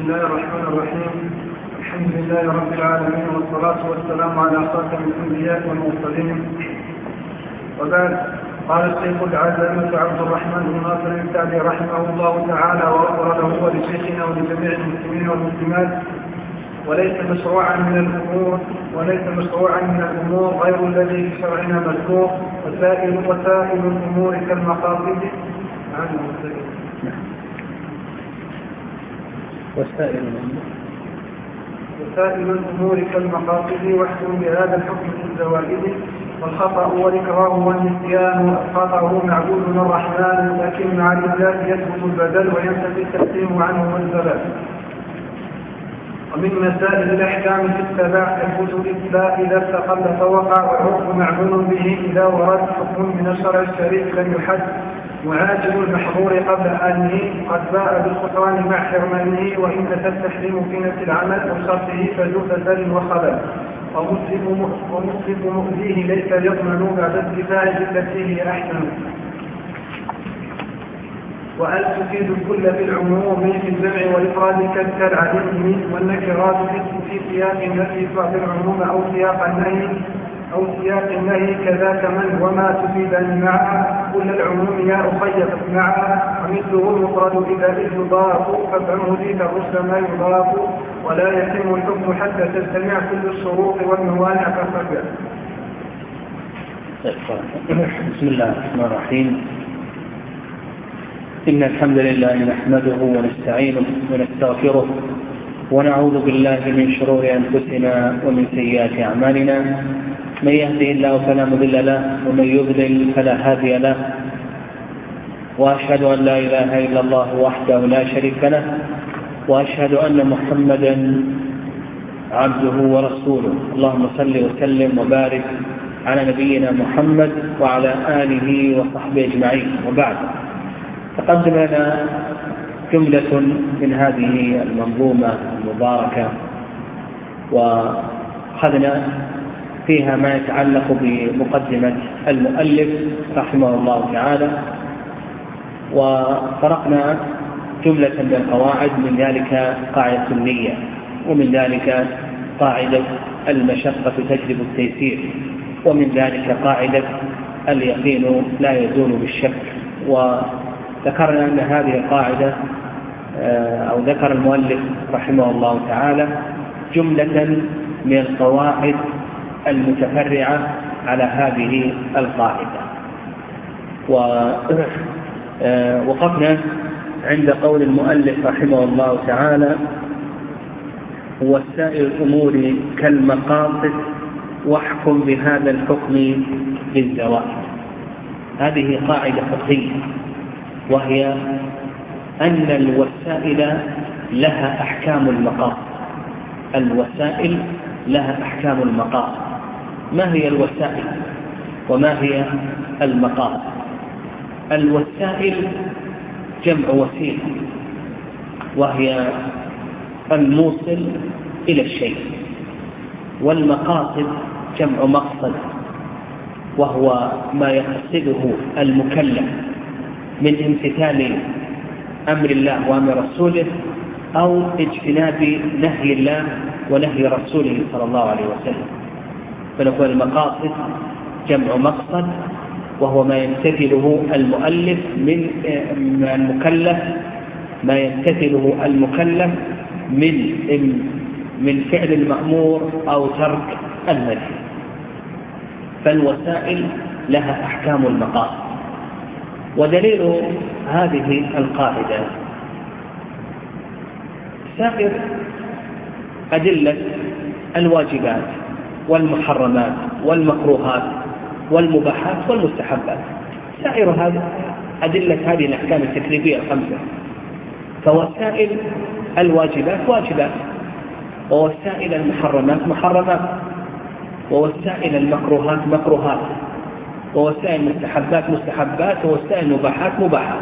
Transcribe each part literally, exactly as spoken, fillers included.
الله الرحمن الرحيم. الحمد لله رب العالمين، والصلاة والسلام على خاتم الأنبياء والمرسلين. وبعد، قال الشيخ العزامي عبد الرحمن بن ناصر السعدي رحمه الله تعالى وغفر له ولشيخنا ولجميع المسلمين والمسلمات: وليس مشروعا من الأمور وليس مشروعا من الأمور غير الذي في شرعنا مذكور، وسائل وسائل الأمور كالمقاصد وسائل وسائل الأمور كالمقاصد، واحكم بهذا الحكم في الزوائد. والخطأ والإكراه والنسيان أسقطه معبودنا الرحمن، لكن مع الإذلال يثبت البدل وينتفي التقسيم عنه والزلال. ومن مسائل الأحكام في السبع الكتب الإثبات إذا استقل فوقع، والعرف معلوم به إذا ورد حكم من الشرع الشريف لم يحد، وعاجل المحظور قبل آنه قد باء بالخسران مع حرمانه، وإن أتى التحريم في نفس العمل وشرطه فذو فساد وخلل، ومسلف مؤذيه ليس يضمن بعد الدفاع بالتي هي أحسن. وأن تفيد الكل في العموم في الجمع والإفراد كالعدم، والنكرات في سياق النفي بعض العموم أو سياق النهي أو سياق النهي كذاك من وما تفيدان معها كل العموم يا أخي معها، ومثله المفرد إذا يضاف فافهمه ذيك الرشد ما يضاف، ولا يتم الحكم حتى تجتمع كل الشروط والموانع ففجأ. بسم الله الرحمن الرحيم. إن الحمد لله نحمده ونستعينه ونستغفره ونعوذ بالله من شرور أنفسنا ومن سيئات أعمالنا، من يهده الله فلا مضل له ومن يضلل فلا هادي له، وأشهد أن لا إله إلا الله وحده لا شريك له، وأشهد أن محمدا عبده ورسوله. اللهم صل وسلم وبارك على نبينا محمد وعلى آله وصحبه أجمعين. وبعد، تقدم لنا جملة من هذه المنظومة المباركة، وأخذنا فيها ما يتعلق بمقدمة المؤلف رحمه الله تعالى، وفرقنا جملة من القواعد، من ذلك قاعدة النية، ومن ذلك قاعدة المشقة تجلب التيسير، ومن ذلك قاعدة اليقين لا يزول بالشك. وذكرنا أن هذه القاعدة أو ذكر المؤلف رحمه الله تعالى جملة من القواعد المتفرعة على هذه القاعدة. ووقفنا عند قول المؤلف رحمه الله تعالى: وسائر الأمور كالمقاصد واحكم بهذا الحكم بالزوائد. هذه قاعدة فقهية، وهي أن الوسائل لها أحكام المقاصد. الوسائل لها أحكام المقاصد. ما هي الوسائل وما هي المقاصد؟ الوسائل جمع وسيلة، وهي الموصل إلى الشيء، والمقاصد جمع مقصد، وهو ما يقصده المكلف من امتثال أمر الله وأمر رسوله أو اجتناب نهي الله ونهي رسوله صلى الله عليه وسلم. فنقول المقاصد جمع مقصد، وهو ما يمتثله المؤلف من المكلف ما يمتثله المكلف من من فعل المأمور أو ترك النهي. فالوسائل لها أحكام المقاصد. ودليل هذه القاعدة سائر أدلة الواجبات والمحرمات والمكروهات والمباحات والمستحبات. سائر هذه أدلة هذه الأحكام التكليفية الخمسة. فوسائل الواجبات واجبات، ووسائل المحرمات محرمات، ووسائل المكروهات مكروهات، ووسائل المستحبات مستحبات، ووسائل المباحات مباحات.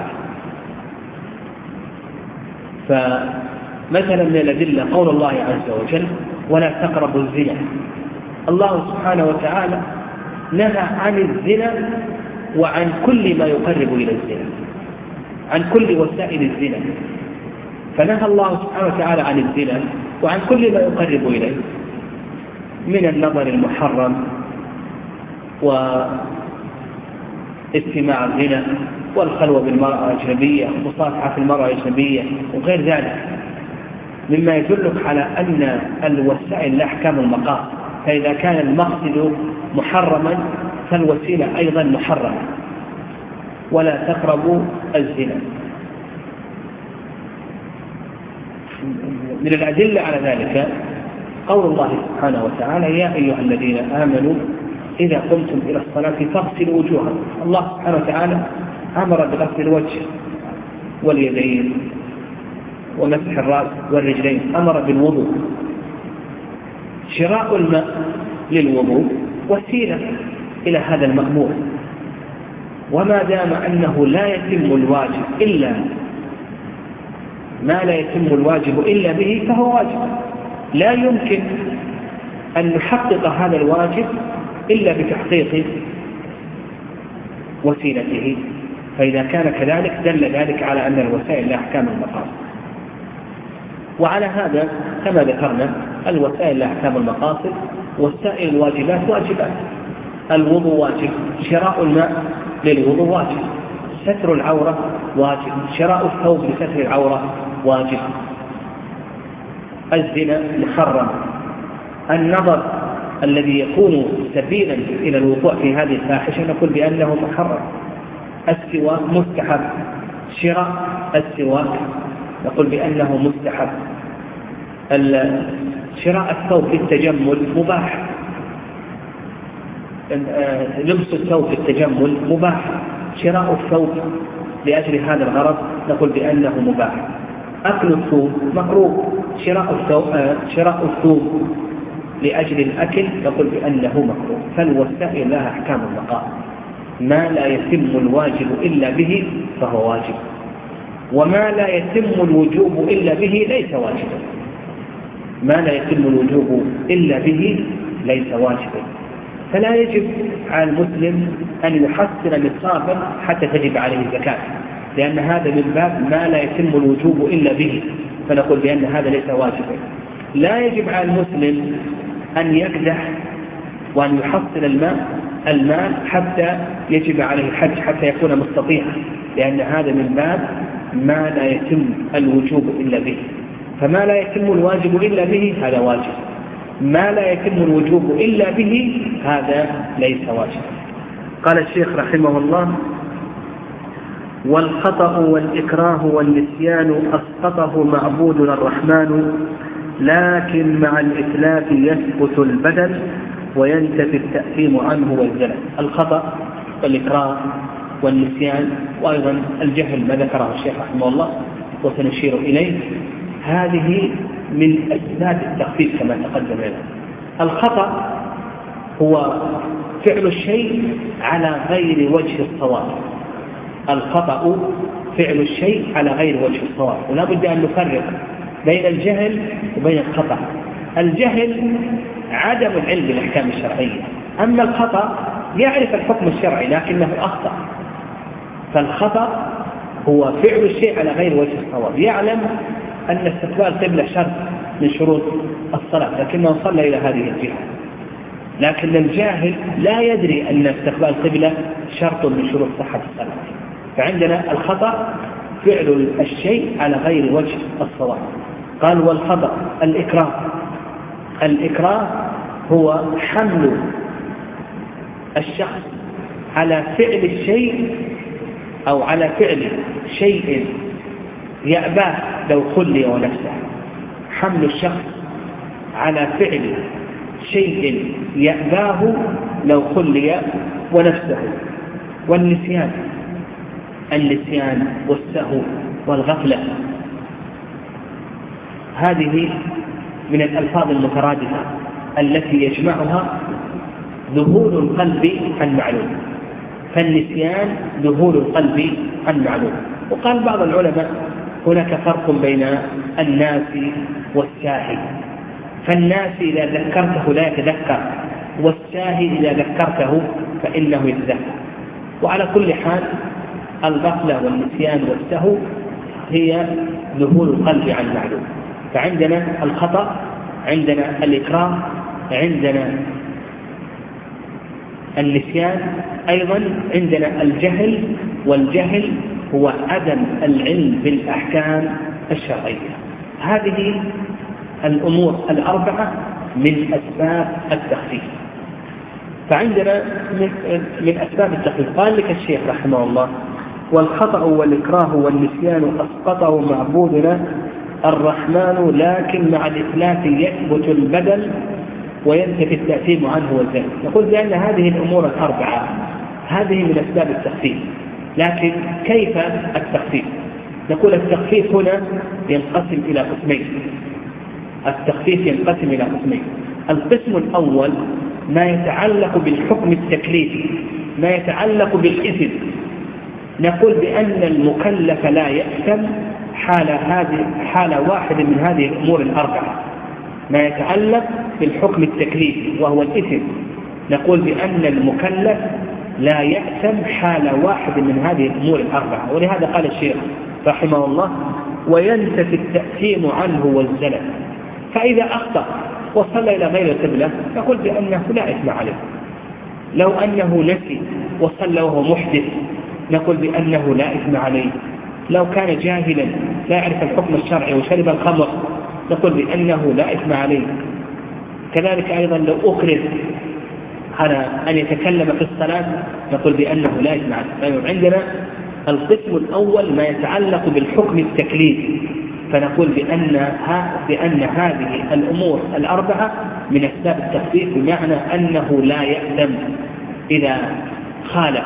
فمثلا من الأدلة قول الله عز وجل: ولا تقربوا الزنا. الله سبحانه وتعالى نهى عن الزنا وعن كل ما يقرب إلى الزنا، عن كل وسائل الزنا. فنهى الله سبحانه وتعالى عن الزنا وعن كل ما يقرب إليه من النظر المحرم واستماع الغنى والخلوة بالمرأة الأجنبية ومصافحة المرأة الأجنبية وغير ذلك، مما يدلك على أن الوسائل لا أحكام المقاصد، فإذا كان المقصد محرما فالوسيلة أيضا محرمة. ولا تقربوا الزنا. من الأدلة على ذلك قول الله سبحانه وتعالى: يا أيها الذين آمنوا إذا قمتم إلى الصلاة فاغسلوا وجوهكم. الله سبحانه وتعالى أمر بغسل الوجه واليدين ومسح الرأس والرجلين، أمر بالوضوء. شراء الماء للوضوء وسيلة إلى هذا المأمور، وما دام أنه لا يتم الواجب إلا ما لا يتم الواجب إلا به فهو واجب، لا يمكن أن نحقق هذا الواجب إلا بتحقيق وسيلته. فإذا كان كذلك دل ذلك على أن الوسائل لا أحكام المقاصد. وعلى هذا كما ذكرنا الوسائل لا أحكام المقاصد، وسائل الواجبات واجبات. الوضوء واجب، شراء الماء للوضوء واجب، ستر العورة واجب، شراء الثوب لستر العورة واجب. الزنا محرم. النظر الذي يكون سبيلا إلى الوقوع في هذه الفاحشة نقول بأنه محرم. السواك مستحب، شراء السواك نقول بأنه مستحب. شراء الثوب للتجمل مباح، لبس الثوب للتجمل مباح، شراء الثوب لأجل هذا الغرض نقول بأنه مباح. أكل الثوب مكروه، شراء الثوب شراء الثوب لأجل الأكل نقول بأنه مكروه. فالوسائل لها أحكام المقاصد، ما لا يتم الواجب إلا به فهو واجب، وما لا يتم الوجوب إلا به ليس واجبا. ما لا يتم الوجوب إلا به ليس واجبا. فلا يجب على المسلم أن يحصل نصابا حتى تجب عليه الزكاة، لأن هذا من باب ما لا يتم الوجوب إلا به، فنقول بأن هذا ليس واجبا. لا يجب على المسلم أن يكدح وأن يحصل الماء المال حتى يجب عليه الحج حتى يكون مستطيعا، لأن هذا من باب ما لا يتم الوجوب إلا به. فما لا يتم الواجب إلا به هذا واجب، ما لا يتم الوجوب إلا به هذا ليس واجب. قال الشيخ رحمه الله: والخطأ والإكراه والنسيان أسقطه معبودنا الرحمن، لكن مع الإتلاف يثبت البدل وينتفي التأثيم عنه والزلل. الخطأ والإكراه والنسيان وأيضا الجهل ما ذكره الشيخ رحمه الله وسنشير إليه، هذه من أسباب التخفيف كما تقدم لنا. الخطأ هو فعل الشيء على غير وجه الصواب. الخطأ فعل الشيء على غير وجه الصواب، ولا بد أن نفرق بين الجهل وبين الخطأ. الجهل عدم العلم بالأحكام الشرعية، أما الخطأ يعرف الحكم الشرعي لكنه أخطأ. فالخطأ هو فعل الشيء على غير وجه الصواب، يعلم أن استقبال القبلة شرط من شروط الصلاة لكنه صلى إلى هذه الجهة، لكن الجاهل لا يدري أن استقبال القبلة شرط من شروط صحة الصلاة. فعندنا الخطأ فعل الشيء على غير وجه الصواب. قال: والخطأ الإكراه. الإكراه هو حمل الشخص على فعل الشيء أو على فعل شيء يأباه لو خلي ونفسه. حمل الشخص على فعل شيء يأباه لو خلي ونفسه. والنسيان، النسيان والسهو والغفلة، هذه من الألفاظ المترادفة التي يجمعها ذهول القلب عن معلوم. فالنسيان ذهول القلب عن معلوم. وقال بعض العلماء: هناك فرق بين الناس والساهي. فالناس إذا ذكرته لا يتذكر، والساهي إذا ذكرته فإنه يتذكر. وعلى كل حال الغفلة والنسيان والسهو هي ذهول القلب عن المعلوم. فعندنا الخطأ، عندنا الإكراه، عندنا النسيان، أيضا عندنا الجهل، والجهل هو عدم العلم بالأحكام الشرعية. هذه الأمور الأربعة من أسباب التخفيف. فعندنا من أسباب التخفيف قال لك الشيخ رحمه الله: والخطأ والإكراه والنسيان أسقطه معبودنا الرحمن، لكن مع الإتلاف يثبت البدل وينتفي التأثيم عنه والزلل. نقول بأن هذه الأمور الأربعة هذه من أسباب التخفيف. لكن كيف التخفيف؟ نقول التخفيف هنا ينقسم إلى قسمين. التخفيف ينقسم إلى قسمين. القسم الأول ما يتعلق بالحكم التكليفي، ما يتعلق بالإثم. نقول بأن المكلف لا يأثم حال هذه حال واحد من هذه الأمور الأربعة. ما يتعلق بالحكم التكليفي وهو الإثم، نقول بأن المكلف لا يأثم حال واحد من هذه الأمور الأربعة. ولهذا قال الشيخ رحمه الله: وينتفي التأثيم عنه والزلل. فإذا أخطأ وصلى إلى غير القبلة نقول بأنه لا إثم عليه. لو أنه نسي وصلى وهو محدث نقول بأنه لا إثم عليه. لو كان جاهلا لا يعرف الحكم الشرعي وشرب الخمر نقول بأنه لا إثم عليه. كذلك أيضا لو أكره على أن يتكلم في الصلاة نقول بأنه لا إثم عليه. عندنا القسم الأول ما يتعلق بالحكم التكليفي، فنقول بأن, بأن هذه الأمور الأربعة من أسباب التخفيف، بمعنى أنه لا يأثم إذا خالف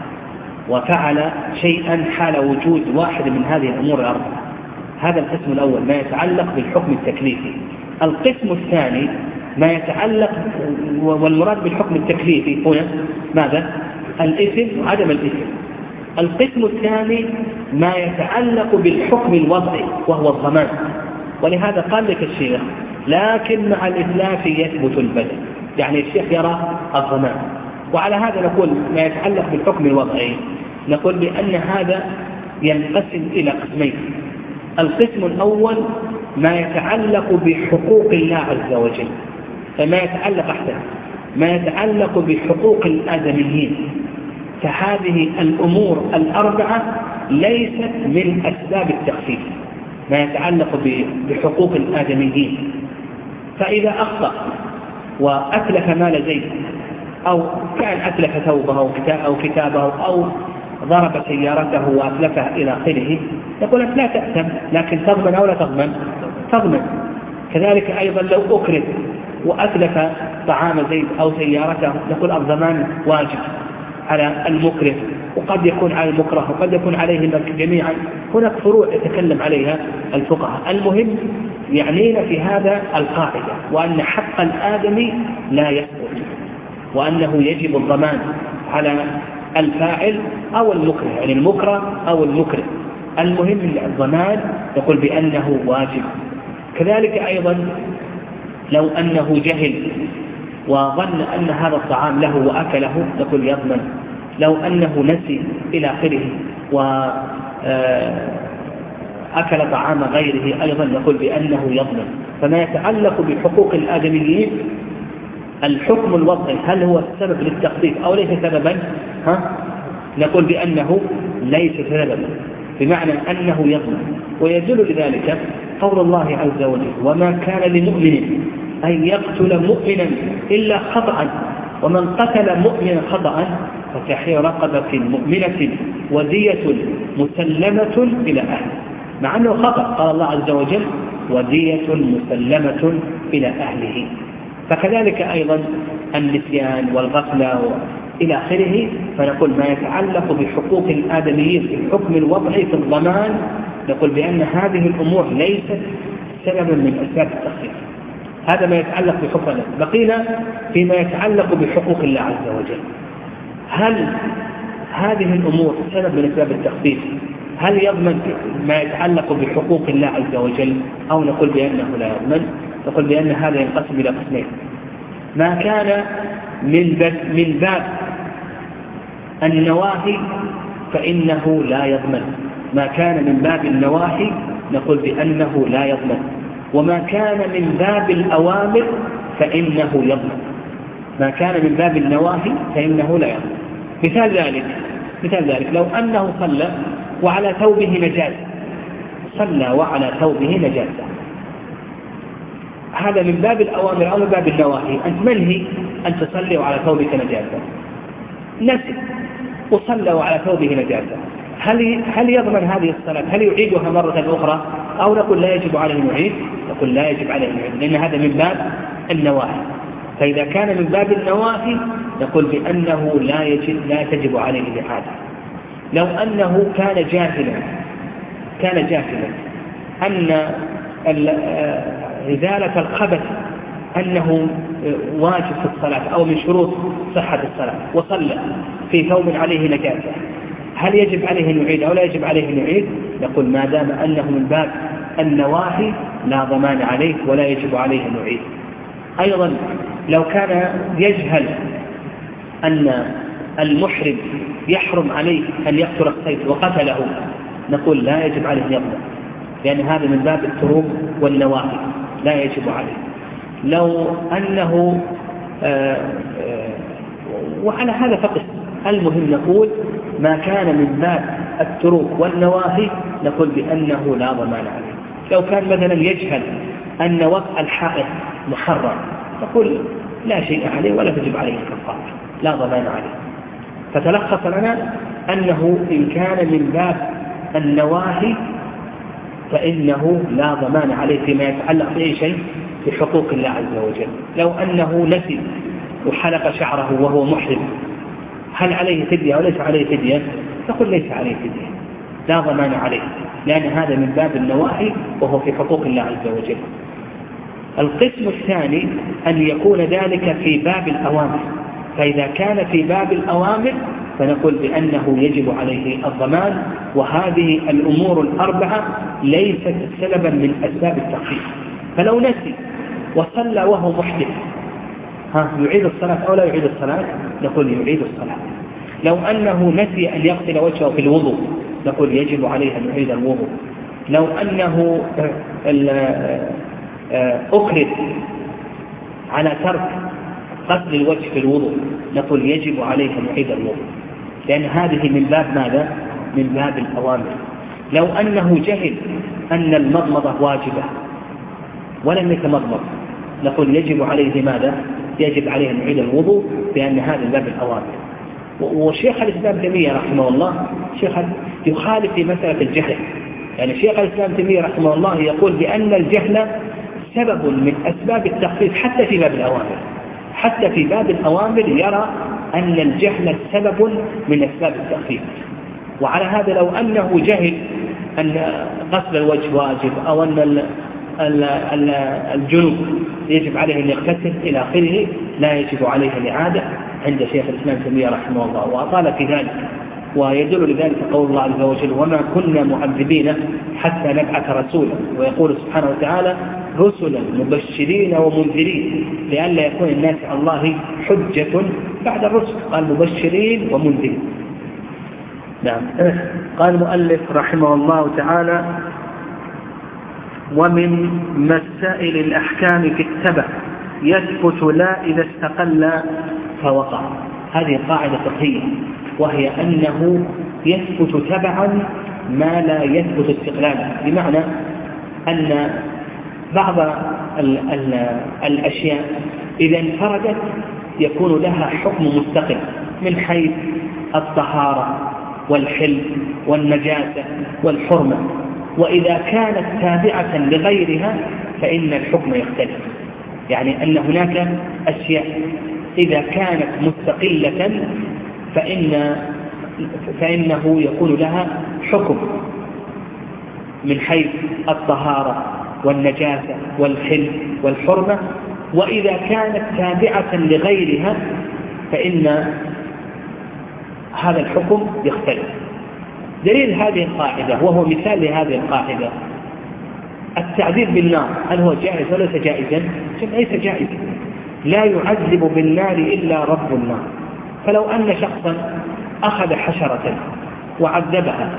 وفعل شيئا حال وجود واحد من هذه الأمور الأربعة. هذا القسم الأول ما يتعلق بالحكم التكليفي. القسم الثاني ما يتعلق، والمراد بالحكم التكليفي هنا ماذا؟ الإثم وعدم الإثم. القسم الثاني ما يتعلق بالحكم الوضعي وهو الضمان. ولهذا قال لك الشيخ: لكن مع الإتلاف يثبت البدل، يعني الشيخ يرى الضمان. وعلى هذا نقول ما يتعلق بالحكم الوضعي نقول بأن هذا ينقسم إلى قسمين. القسم الأول ما يتعلق بحقوق الله عز وجل، فما يتعلق أحسن ما يتعلق بحقوق الآدميين، فهذه الأمور الأربعة ليست من أسباب التخفيف. ما يتعلق بحقوق الآدميين، فإذا أخطأ وأتلف مال زيد، أو كان أتلف ثوبه أو كتابه، أو ضرب سيارته وأتلفها إلى آخره، يقول لك لا تأثم، لكن تضمن أو لا تضمن؟ تضمن. كذلك أيضا لو أكرم وأتلف طعام زيد أو سيارته نقول الضمان واجب على المكره، وقد يكون على المكره وقد يكون عليهم جميعا. هناك فروع يتكلم عليها الفقهاء. المهم يعنينا في هذا القاعدة، وأن حق الآدمي لا يسقط، وأنه يجب الضمان على الفاعل أو المكره، يعني المكره أو المكره. المهم الضمان يقول بأنه واجب. كذلك أيضا لو أنه جهل وظن أن هذا الطعام له وأكله نقول يضمن. لو أنه نسي إلى آخره وأكل طعام غيره أيضا نقول بأنه يضمن. فما يتعلق بحقوق الآدميين الحكم الوضعي هل هو السبب للتخفيف أو ليس سببا؟ ها؟ نقول بأنه ليس سببا، بمعنى أنه يضمن. ويدل لذلك قول الله عز وجل: وما كان لمؤمن أن يقتل مؤمنا إلا خطأ، ومن قتل مؤمنا خطأ فتحرير رقبة مؤمنة ودية مسلمة إلى أهله. مع أنه خطأ قال الله عز وجل: ودية مسلمة إلى أهله. فكذلك أيضا النسيان والغفلة إلى آخره. فنقول ما يتعلق بحقوق الآدميين في الحكم الوضعي في الضمان نقول بأن هذه الأمور ليست سببا من أسباب التخفيف. هذا ما يتعلق بحقوق الله. بقينا فيما يتعلق بحقوق الله عز وجل. هل هذه الأمور سبب من أسباب التخفيف؟ هل يضمن ما يتعلق بحقوق الله عز وجل أو نقول بأنه لا يضمن؟ نقول بأن هذا ينقسم إلى قسمين. ما كان من باب النواهي فإنه لا يضمن، ما كان من باب النواهي نقول بأنه لا يضمن، وما كان من باب الأوامر فإنه يضمن. ما كان من باب النواهي فإنه لا يضمن. مثال ذلك مثال ذلك لو أنه صلى وعلى ثوبه نجاسة، صلى وعلى ثوبه نجاسة، هذا من باب الأوامر أو من باب النواهي؟ أنت منهي أن تصلي وعلى ثوبك نجاسة، نسي وصلى وعلى ثوبه نجاسة، هل هل يضمن هذه الصلاة؟ هل يعيدها مرة أخرى أو نقول لا يجب عليه أن يعيد؟ نقول لا يجب عليه أن يعيد، لأن هذا من باب النواهي. فإذا كان من باب النواهي نقول بأنه لا يجب لا تجب عليه الإعادة. لو أنه كان جاهلا كان جاهلا أن إزالة الخبث أنه واجب في الصلاة أو من شروط صحة الصلاة، وصلى في ثوب عليه نجاسة، هل يجب عليه أن يعيد أو لا يجب عليه أن يعيد؟ نقول ما دام أنه من باب النواهي لا ضمان عليه ولا يجب عليه أن يعيد. أيضا لو كان يجهل أن المحرم يحرم عليه أن يقتل الصيد وقتله، نقول لا يجب عليه أن يقتل، لأن هذا من باب التروك والنواهي لا يجب عليه. لو أنه آآ آآ وعلى هذا فقط، المهم نقول ما كان من باب التروك والنواهي نقول بأنه لا ضمان عليه. لو كان مثلا يجهل أن وقع الحائط محرم، نقول لا شيء عليه ولا تجب عليه الكفارة، لا ضمان عليه. فتلخص لنا أنه إن كان من باب النواهي فإنه لا ضمان عليه فيما يتعلق بأي شيء بحقوق الله عز وجل. لو أنه نسي وحلق شعره وهو محرم، هل عليه فدية أو ليس عليه فدية؟ نقول ليس عليه فدية، لا ضمان عليه، لأن هذا من باب النواهي وهو في حقوق الله عز وجل. القسم الثاني أن يكون ذلك في باب الأوامر، فإذا كان في باب الأوامر فنقول بأنه يجب عليه الضمان، وهذه الأمور الأربعة ليست سببا من أسباب التخفيف. فلو نسي وصلى وهو محدث، ها يعيد الصلاة أو لا يعيد الصلاة؟ نقول يعيد الصلاة. لو أنه نسي أن يغسل وجهه في الوضوء، نقول يجب عليه أن يعيد الوضوء. لو أنه أكرد على ترك غسل الوجه في الوضوء، نقول يجب عليه أن يعيد الوضوء، لأن هذه من باب ماذا؟ من باب الأوامر. لو أنه جهل أن المضمضة واجبة ولم يتمضمض، نقول يجب عليه ماذا؟ يجب عليه أن يعيد الوضوء، لأن هذا من باب الأوامر. وشيخ الإسلام تيمية رحمه الله شيخ يخالف في مسألة الجهل، يعني شيخ الإسلام تيمية رحمه الله يقول بأن الجهل سبب من أسباب التخفيف حتى في باب الأوامر. حتى في باب الأوامر يرى أن الجهل سبب من أسباب التخفيف. وعلى هذا لو أنه جهل أن غسل الوجه واجب أو أن الجنوب يجب عليه أن يغتسل إلى آخره، لا يجب عليه الإعادة عند شيخ الإسلام تيمية رحمه الله، وأطال في ذلك. ويدل لذلك قول الله عز وجل: وما كنا معذبين حتى نبعث رسولا. ويقول سبحانه وتعالى: رسلا مبشرين ومنذرين لئلا يكون الناس على الله حجة بعد الرسل. قال مبشرين ومنذرين. نعم. قال المؤلف رحمه الله تعالى: ومن مسائل الأحكام في التبع يثبت لا إذا استقل فوقع. هذه قاعدة فقهية، وهي أنه يثبت تبعا ما لا يثبت استقلالا، بمعنى أن بعض ال ال الأشياء إذا انفردت يكون لها حكم مستقل من حيث الطهارة والحل والنجاسة والحرمة، وإذا كانت تابعة لغيرها فإن الحكم يختلف. يعني أن هناك أشياء إذا كانت مستقلة فإن فإنه يكون لها حكم من حيث الطهارة والنجاسة والحل والحرمة، وإذا كانت تابعة لغيرها فإن هذا الحكم يختلف. دليل هذه القاعدة وهو مثال لهذه القاعدة التعذيب بالنار، هل هو جائز وليس جائزا؟ ليس جائزا. لا يعذب بالنار إلا رب النار. فلو أن شخصا أخذ حشرة وعذبها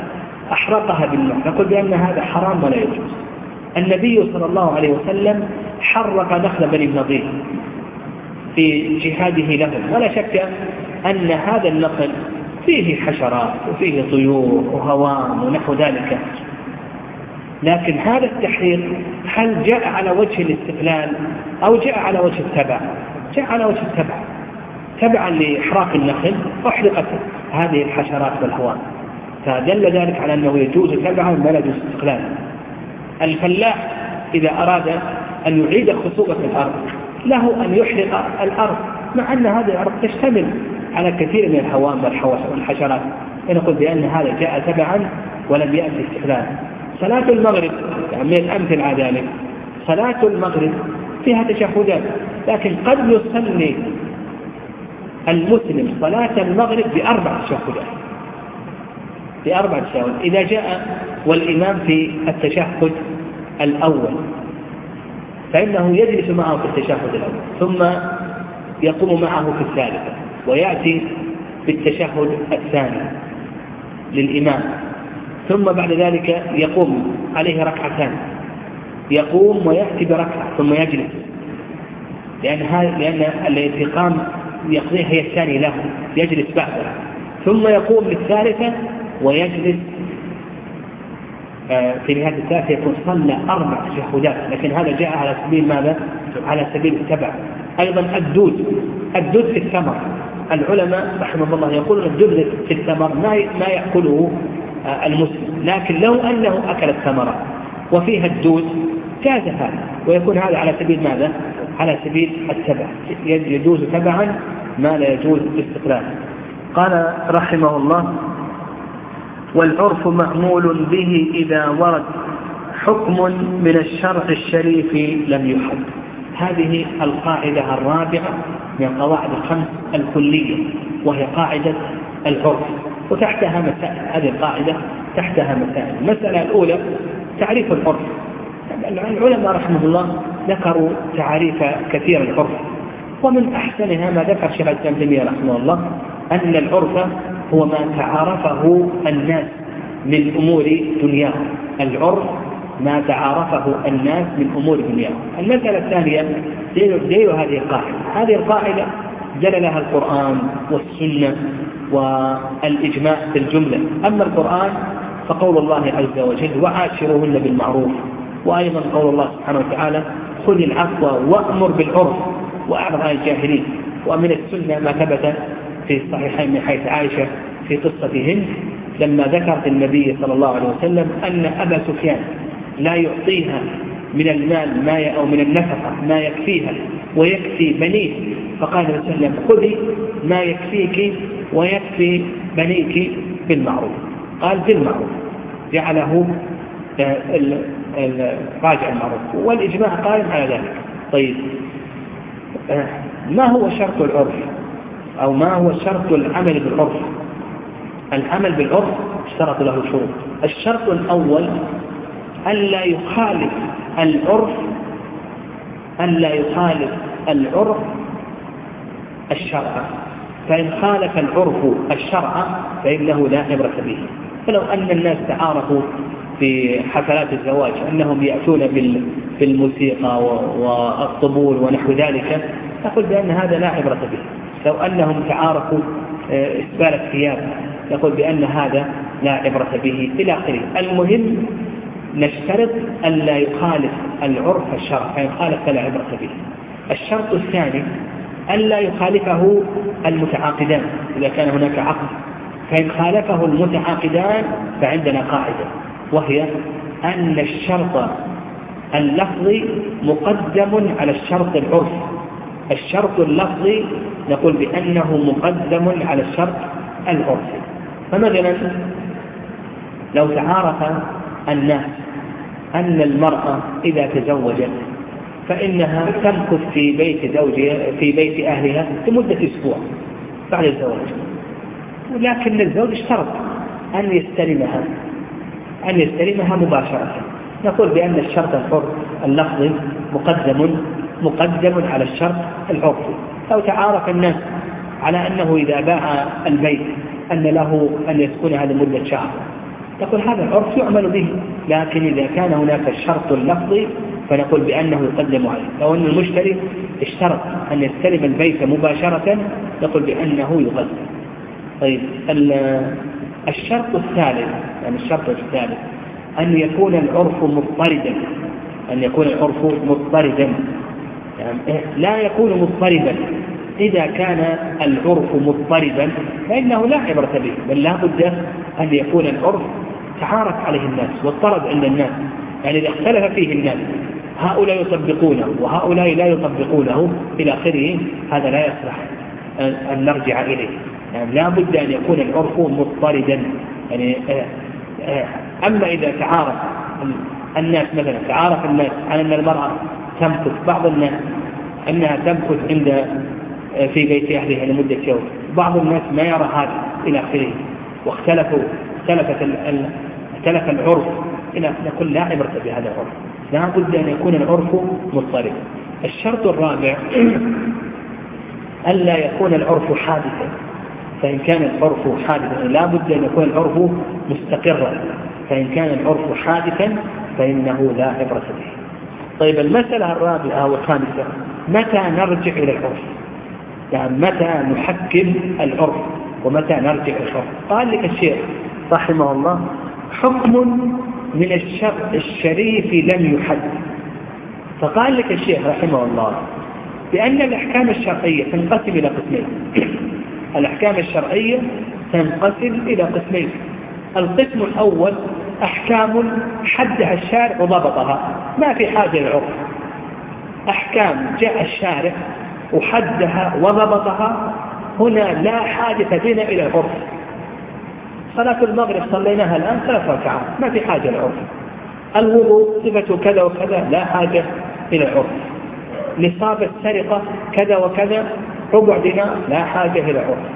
أحرقها بالماء نقول بأن هذا حرام ولا يجوز. النبي صلى الله عليه وسلم حرق نخل بني النضير في جهاده لهم، ولا شك أن هذا النخل فيه حشرات وفيه طيور وهوام ونحو ذلك، لكن هذا التحريق هل جاء على وجه الاستقلال أو جاء على وجه التبع؟ جاء على وجه التبع، تبعا لإحراق النخل أحرقت هذه الحشرات والهوام، فدل ذلك على أنه يجوز تبعا ولا يجوز استقلالا. الفلاح إذا أراد أن يعيد خصوبة الأرض له أن يحرق الأرض، مع أن هذه الأرض تشتمل على كثير من الهوام والحشرات، فنقول بأن هذا جاء تبعا ولم يأتي استقلالا. صلاة المغرب يعني من الأمثل على ذلك، صلاة المغرب فيها تشهدات، لكن قد يصلي المسلم صلاة المغرب بأربع تشهدات بأربع تشهدات إذا جاء والإمام في التشهد الأول فإنه يجلس معه في التشهد الأول ثم يقوم معه في الثالثة ويأتي بالتشهد الثاني للإمام، ثم بعد ذلك يقوم عليه ركعتان، يقوم ويأتي بركعة ثم يجلس، لأن لأن التي قام يقضيها هي الثانية له، يجلس بعدها ثم يقوم للثالثة ويجلس في نهاية الثالثة، يكون صلى أربع تشهدات، لكن هذا جاء على سبيل ماذا؟ على سبيل التبع. أيضا الدود الدود في الثمر، العلماء رحمه الله يقولون الدود في الثمر ما يأكله المسلم، لكن لو أنه أكل الثمرة وفيها الدود جاز هذا، ويكون هذا على سبيل ماذا؟ على سبيل التبع، يجوز تبعا ما لا يجوز استقلالا. قال رحمه الله: والعرف معمول به إذا ورد حكم من الشرع الشريف لم يحد. هذه القاعدة الرابعة من قواعد الخمس الكلية، وهي قاعدة العرف، وتحتها مسائل. هذه القاعدة تحتها مسائل. المسألة الأولى تعريف العرف. العلماء رحمه الله ذكروا تعريف كثير العرف، ومن أحسنها ما ذكر شيخ الإسلام ابن تيمية رحمه الله أن العرف هو ما تعارفه الناس من أمور دنياهم. العرف ما تعارفه الناس من أمور دنياهم. المسألة الثانية دليل هذه القاعدة. هذه القاعدة دل لها القرآن والسنة والإجماع في الجملة. أما القرآن فقول الله عز وجل: وعاشروهن بالمعروف، وأيضا قول الله سبحانه وتعالى: خذ العفو وأمر بالعرف وأعرض عن الجاهلين. ومن السنة ما ثبت في الصحيحين من حيث عائشة في قصة هند لما ذكرت النبي صلى الله عليه وسلم أن أبا سفيان لا يعطيها من المال ما أو من النفقة ما يكفيها ويكفي بنيه، فقال النبي صلى الله عليه وسلم: خذي ما يكفيك ويكفي بنيك بالمعروف. قال بالمعروف، جعله راجع المعروف، والإجماع قائم على ذلك. طيب، ما هو شرط العرف أو ما هو شرط العمل بالعرف؟ العمل بالعرف اشترط له شروط. الشرط الأول ألا يخالف العرف ألا يخالف العرف الشرع، فإن خالف العرف الشرع فإنه لا عبرة به. فلو أن الناس تعارفوا في حفلات الزواج أنهم يأتون بالموسيقى والطبول ونحو ذلك، نقول بأن هذا لا عبرة به. لو أنهم تعارفوا إسبال الثياب نقول بأن هذا لا عبرة به إلى آخره. المهم نشترط ألا يخالف العرف الشرع، فإن خالف فلا عبرة به. الشرط الثاني ألا يخالفه المتعاقدان إذا كان هناك عقد، فإن خالفه المتعاقدان فعندنا قاعدة، وهي أن الشرط اللفظي مقدم على الشرط العرفي. الشرط اللفظي نقول بأنه مقدم على الشرط العرفي. فمثلا لو تعارف الناس أن المرأة إذا تزوجت فإنها تمكث في بيت زوجها في بيت أهلها لمدة أسبوع بعد الزواج، ولكن الزوج اشترط أن يستلمها أن يستلمها مباشرة، نقول بأن الشرط الحر اللفظي مقدم مقدم على الشرط العرفي. لو تعارف الناس على أنه إذا باع البيت أن له أن يسكنها لمدة شهر، تقول هذا العرف يعمل به. لكن إذا كان هناك الشرط اللفظي فنقول بأنه يقدم عليه. لو أن المشتري اشترط أن يستلم البيت مباشرة نقول بأنه يقدم. طيب الشرط الثالث، يعني الشرط الثالث أن يكون العرف مضطردا، أن يكون العرف مضطردا، يعني لا يكون مضطربا. إذا كان العرف مضطربا فإنه لا عبرة به، بل لا بد أن يكون العرف تعارف عليه الناس واضطرب عند الناس. يعني إذا اختلف فيه الناس هؤلاء يطبقونه وهؤلاء لا يطبقونه إلى آخره، هذا لا يصلح أن نرجع إليه. يعني لا بد أن يكون العرف مضطردا. يعني أما إذا تعارف الناس، مثلا تعارف الناس على أن المرأة تمكث، بعض الناس أنها تمكث عند في بيت أهلها لمدة يوم، بعض الناس ما يرى هذا إلى آخره، واختلفوا اختلفت اختلف العرف، إلى نقول لا عبرة بهذا العرف، لا بد أن يكون العرف مضطرب. الشرط الرابع ألا يكون العرف حادثا، فإن كان العرف حادثا لا بد أن يكون العرف مستقرا، فإن كان العرف حادثا فإنه لا عبرة به. طيب المسألة الرابعة والخامسة، متى نرجع إلى العرف؟ يعني متى نحكم العرف ومتى نرجع إلى العرف؟ قال لك الشيخ رحمه الله حكم من الشرع الشريف لم يحد. فقال لك الشيخ رحمه الله بأن الأحكام الشرعية تنقسم إلى قسمين. الأحكام الشرعية تنقسم إلى قسمين. القسم الأول أحكام حدها الشارع وضبطها، ما في حاجة للعرف. أحكام جاء الشارع وحدها وضبطها، هنا لا حاجة بنا إلى العرف. صلاة المغرب صليناها الآن ثلاث ركعات، ما في حاجة للعرف. الوضوء صفته كذا وكذا، لا حاجة إلى العرف. نصاب السرقة كذا وكذا، ربع دينار، لا حاجة إلى العرف.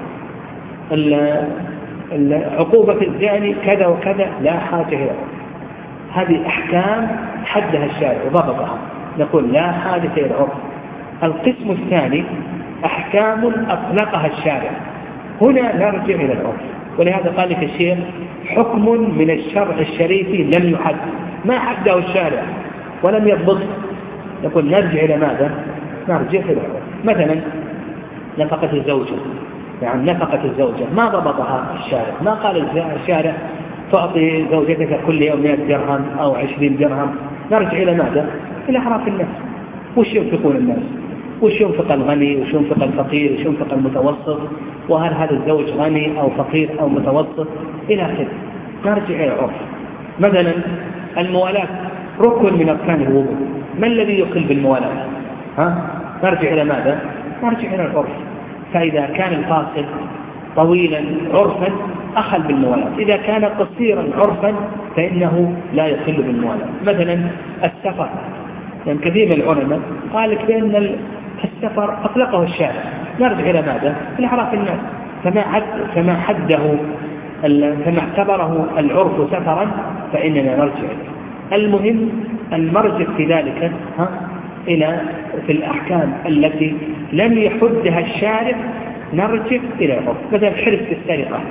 عقوبة الزاني كذا وكذا، لا حاجة إلى العرف. هذه أحكام حدها الشارع وضبطها، نقول لا حاجة إلى العرف. القسم الثاني أحكام أطلقها الشارع، هنا نرجع إلى العرف. ولهذا قال لك الشيخ حكم من الشرع الشريف لم يحد، ما حده الشارع ولم يضبط، نقول نرجع إلى ماذا؟ نرجع إلى العرف. مثلا نفقة الزوجة، يعني نفقة الزوجة ما ضبطها الشارع، ما قال الشارع تعطي زوجتك كل يوم مئة درهم أو عشرين درهم. نرجع إلى ماذا؟ إلى أعراف الناس، وش ينفقون الناس، وش ينفق الغني، وش ينفق الفقير، وش ينفق المتوسط، وهل هذا الزوج غني أو فقير أو متوسط إلى آخره. نرجع إلى العرف. مثلا الموالاة ركن من أركان الوضوء، ما الذي يقل بالموالاة؟ ها؟ نرجع إلى ماذا؟ نرجع إلى العرف. فإذا كان الفاصل طويلا عرفا أخل بالموالاة، إذا كان قصيرا عرفا فإنه لا يخل بالموالاة. مثلا السفر، يعني كثير من العلماء قال لك بأن السفر أطلقه الشارع، نرجع إلى ماذا؟ إلى أعراف الناس، فما حد فما حده فما اعتبره العرف سفرا فإننا نرجع إليه. المهم المرجع في ذلك ها إلى في الأحكام التي لم يحدها الشارع نرجع إلى العرف. مثلا حرز السرقة،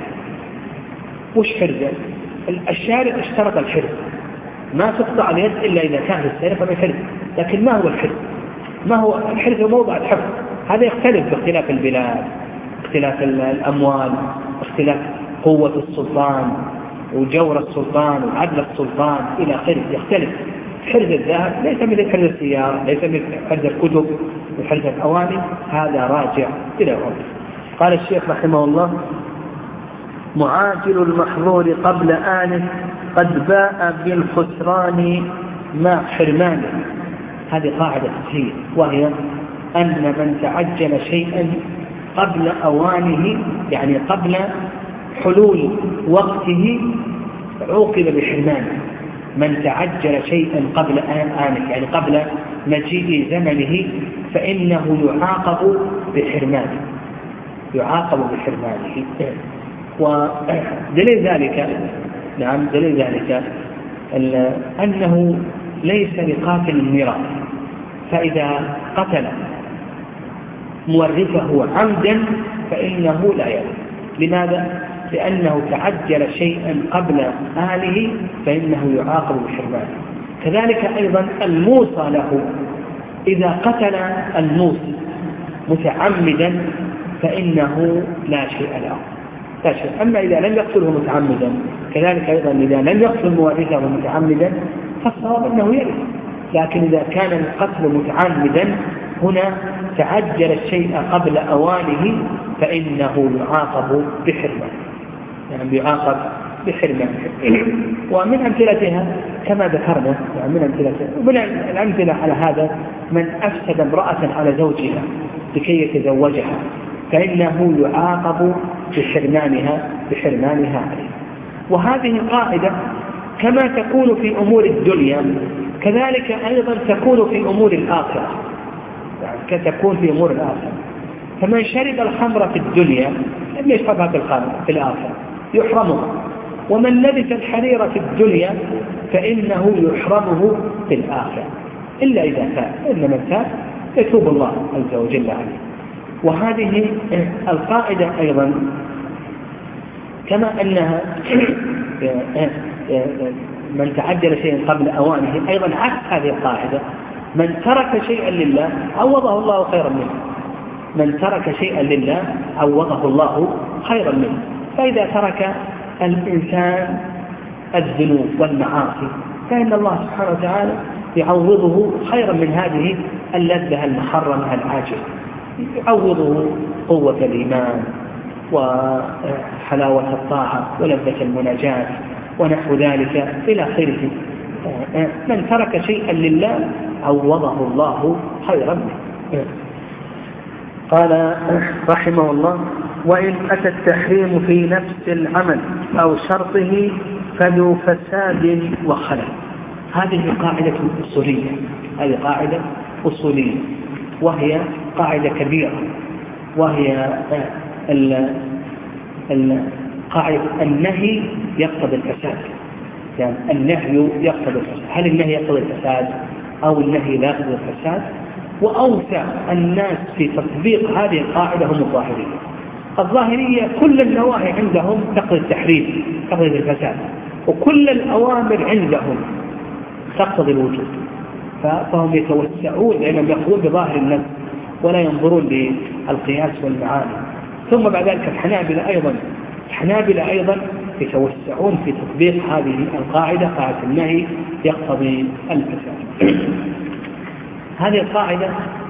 وش حرزه؟ الشارع اشترط الحرز، ما تقطع اليد إلا إذا كان السرقة من حرز. لكن ما هو الحرز؟ ما هو الحرز؟ موضع الحفظ. هذا يختلف باختلاف البلاد، اختلاف الأموال، اختلاف قوة السلطان وجور السلطان وعدل السلطان إلى آخره، يختلف. حرز الذهب ليس مثل حرز السيارة، ليس مثل حرز الكتب وحرز الأواني، هذا راجع إلى العرف. قال الشيخ رحمه الله معاجل المحظور قبل آنه قد باء بالخسران مع حرمانه. هذه قاعدة فقهية، وهي أن من تعجل شيئا قبل أوانه، يعني قبل حلول وقته، عوقب بحرمانه. من تعجل شيئا قبل آنه، يعني قبل مجيء زمنه، فإنه يعاقب بحرمانه، يعاقب بحرمانه. ودليل ذلك نعم دليل ذلك أنه ليس لقاتل الميراث، فإذا قتل مورثه عمدا فإنه لا يرث. لماذا؟ لأنه تعجل شيئا قبل آله فإنه يعاقب بحرمانه. كذلك أيضا الموصى له إذا قتل الموصي متعمدا فإنه لا شيء له، لا شيء. أما إذا لم يقتله متعمدا كذلك أيضا إذا لم يقتل موارثه متعمدا فالصواب أنه يرث. لكن إذا كان القتل متعمدا هنا تعجل الشيء قبل أوانه فإنه يعاقب بحرمانه، يعني يعاقب بحرمانه. ومن أمثلتها كما ذكرنا، يعني من أمثلتها ومن الأمثلة على هذا من أفسد امرأة على زوجها لكي يتزوجها فإنه يعاقب بحرمانها بحرمانها عليه. وهذه قاعدة كما تكون في أمور الدنيا كذلك أيضا تكون في أمور الآخرة، يعني كتكون في أمور الآخرة. فمن شرب الخمر في الدنيا لم يشربها في الخمر في الآخرة يحرمها، ومن لبس الحرير في الدنيا فإنه يحرمه في الآخرة إلا إذا تاب، إلا من تاب يتوب الله عز وجل عليه. وهذه القاعدة أيضا كما أنها من تعجل شيئا قبل أوانه أيضا عكس هذه القاعدة، من ترك شيئا لله عوضه الله خيرا منه، من ترك شيئا لله عوضه الله خيرا منه. فإذا ترك الإنسان الذنوب والمعاصي فإن الله سبحانه وتعالى يعوضه خيرا من هذه اللذة المحرمة العاجلة، يعوضه قوة الإيمان وحلاوة الطاعة ولذة المناجاة ونحو ذلك إلى آخره. من ترك شيئا لله عوضه الله خيرا منه. قال رحمه الله: وإن أتى التحريم في نفس العمل أو شرطه فذو فساد وخلل. هذه قاعدة أصولية، هذه قاعدة أصولية وهي قاعدة كبيرة، وهي قاعدة النهي يقتضي الفساد. يعني النهي يقتضي الفساد، هل النهي يقتضي الفساد أو النهي لا يقتضي الفساد؟ وأوسع الناس في تطبيق هذه القاعدة هم الظاهرية. الظاهرية كل النواهي عندهم تقتضي التحريم، تقتضي الفساد، وكل الأوامر عندهم تقتضي الوجود، فهم يتوسعون لأنهم يأخذون بظاهر النص ولا ينظرون للقياس والمعاني. ثم بعد ذلك الحنابلة أيضا الحنابلة أيضا يتوسعون في تطبيق هذه القاعدة، قاعدة النهي يقتضي الفساد. هذه القاعدة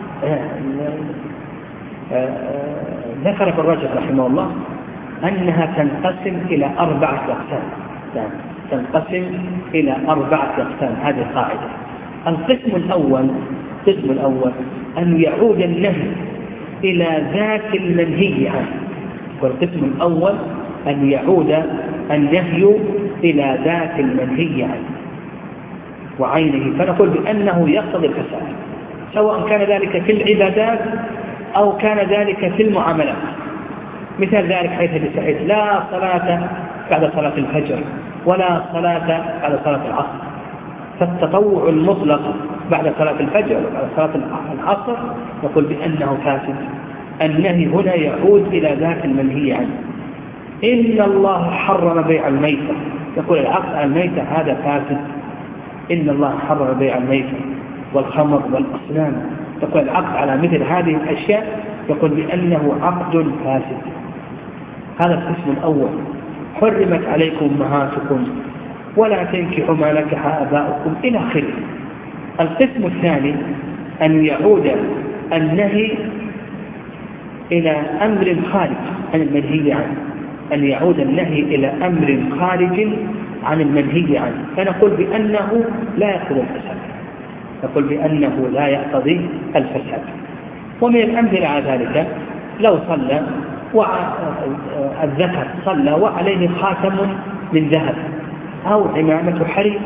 ذكر ابن رجب رحمه الله أنها تنقسم إلى أربعة أقسام، تنقسم إلى أربعة أقسام هذه القاعدة. القسم الأول القسم الأول أن يعود النهي إلى ذات المنهي عنه، والقسم الأول أن يعود النهي إلى ذات المنهي عنه وعينه، فنقول بأنه يقتضي الفساد، سواء كان ذلك في العبادات أو كان ذلك في المعاملات. مثال ذلك حيث السعيد: لا صلاة بعد صلاة الفجر ولا صلاة بعد صلاة العصر. فالتطوع المطلق بعد صلاة الفجر وبعد صلاة العصر نقول بأنه فاسد. النهي هنا يعود إلى ذات المنهي عنه. إن الله حرم بيع الميتة، يقول العقد على الميتة هذا فاسد. إن الله حرم بيع الميتة والخمر والأصنام، يقول العقد على مثل هذه الأشياء يقول بأنه عقد فاسد. هذا القسم الأول: حرمت عليكم أمهاتكم ولا تنكحوا ما نكح آباؤكم إلى آخره. القسم الثاني أن يعود النهي إلى أمر خارج عن المنهي عنه، أن يعود النهي إلى أمر خارج عن المنهي عنه، فنقول بأنه لا يقتضي الفساد، نقول بأنه لا يقتضي الفساد. ومن الأمثلة على ذلك لو صلى والذكر صلى وعليه خاتم من ذهب أو عمامة حرير،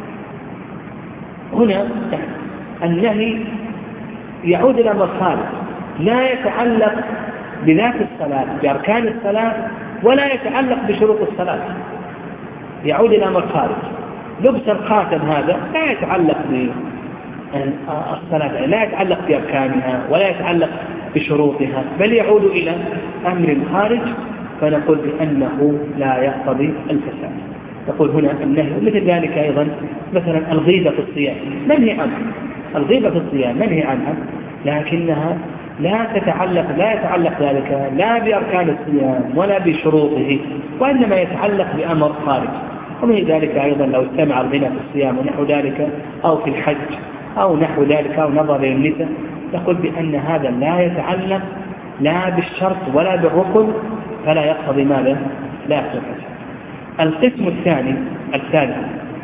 هنا النهي يعود إلى أمر خارج لا يتعلق بذات الصلاة بأركان الصلاة ولا يتعلق بشروط الصلاة، يعود إلى أمر خارج. لبس الخاتم هذا لا يتعلق بالصلاة، لا يتعلق بأركانها ولا يتعلق بشروطها، بل يعود إلى أمر خارج فنقول بأنه لا يقتضي الفساد. نقول هنا النهي. مثل ذلك أيضا مثلا الغيبة في الصيام منهي عنها، الغيبة في الصيام منهي عنها، لكنها لا تتعلق لا يتعلق ذلك لا بأركان الصيام ولا بشروطه، وإنما يتعلق بأمر خارج. ومن ذلك أيضا لو استمع الغنى في الصيام ونحو ذلك أو في الحج أو نحو ذلك أو نظر للنساء، نقول بأن هذا لا يتعلق لا بالشرط ولا بالركن، فلا يقتضي ماذا؟ لا يقتضي الفساد. القسم الثاني الثالث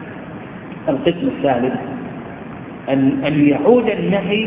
القسم الثالث أن أن يعود النهي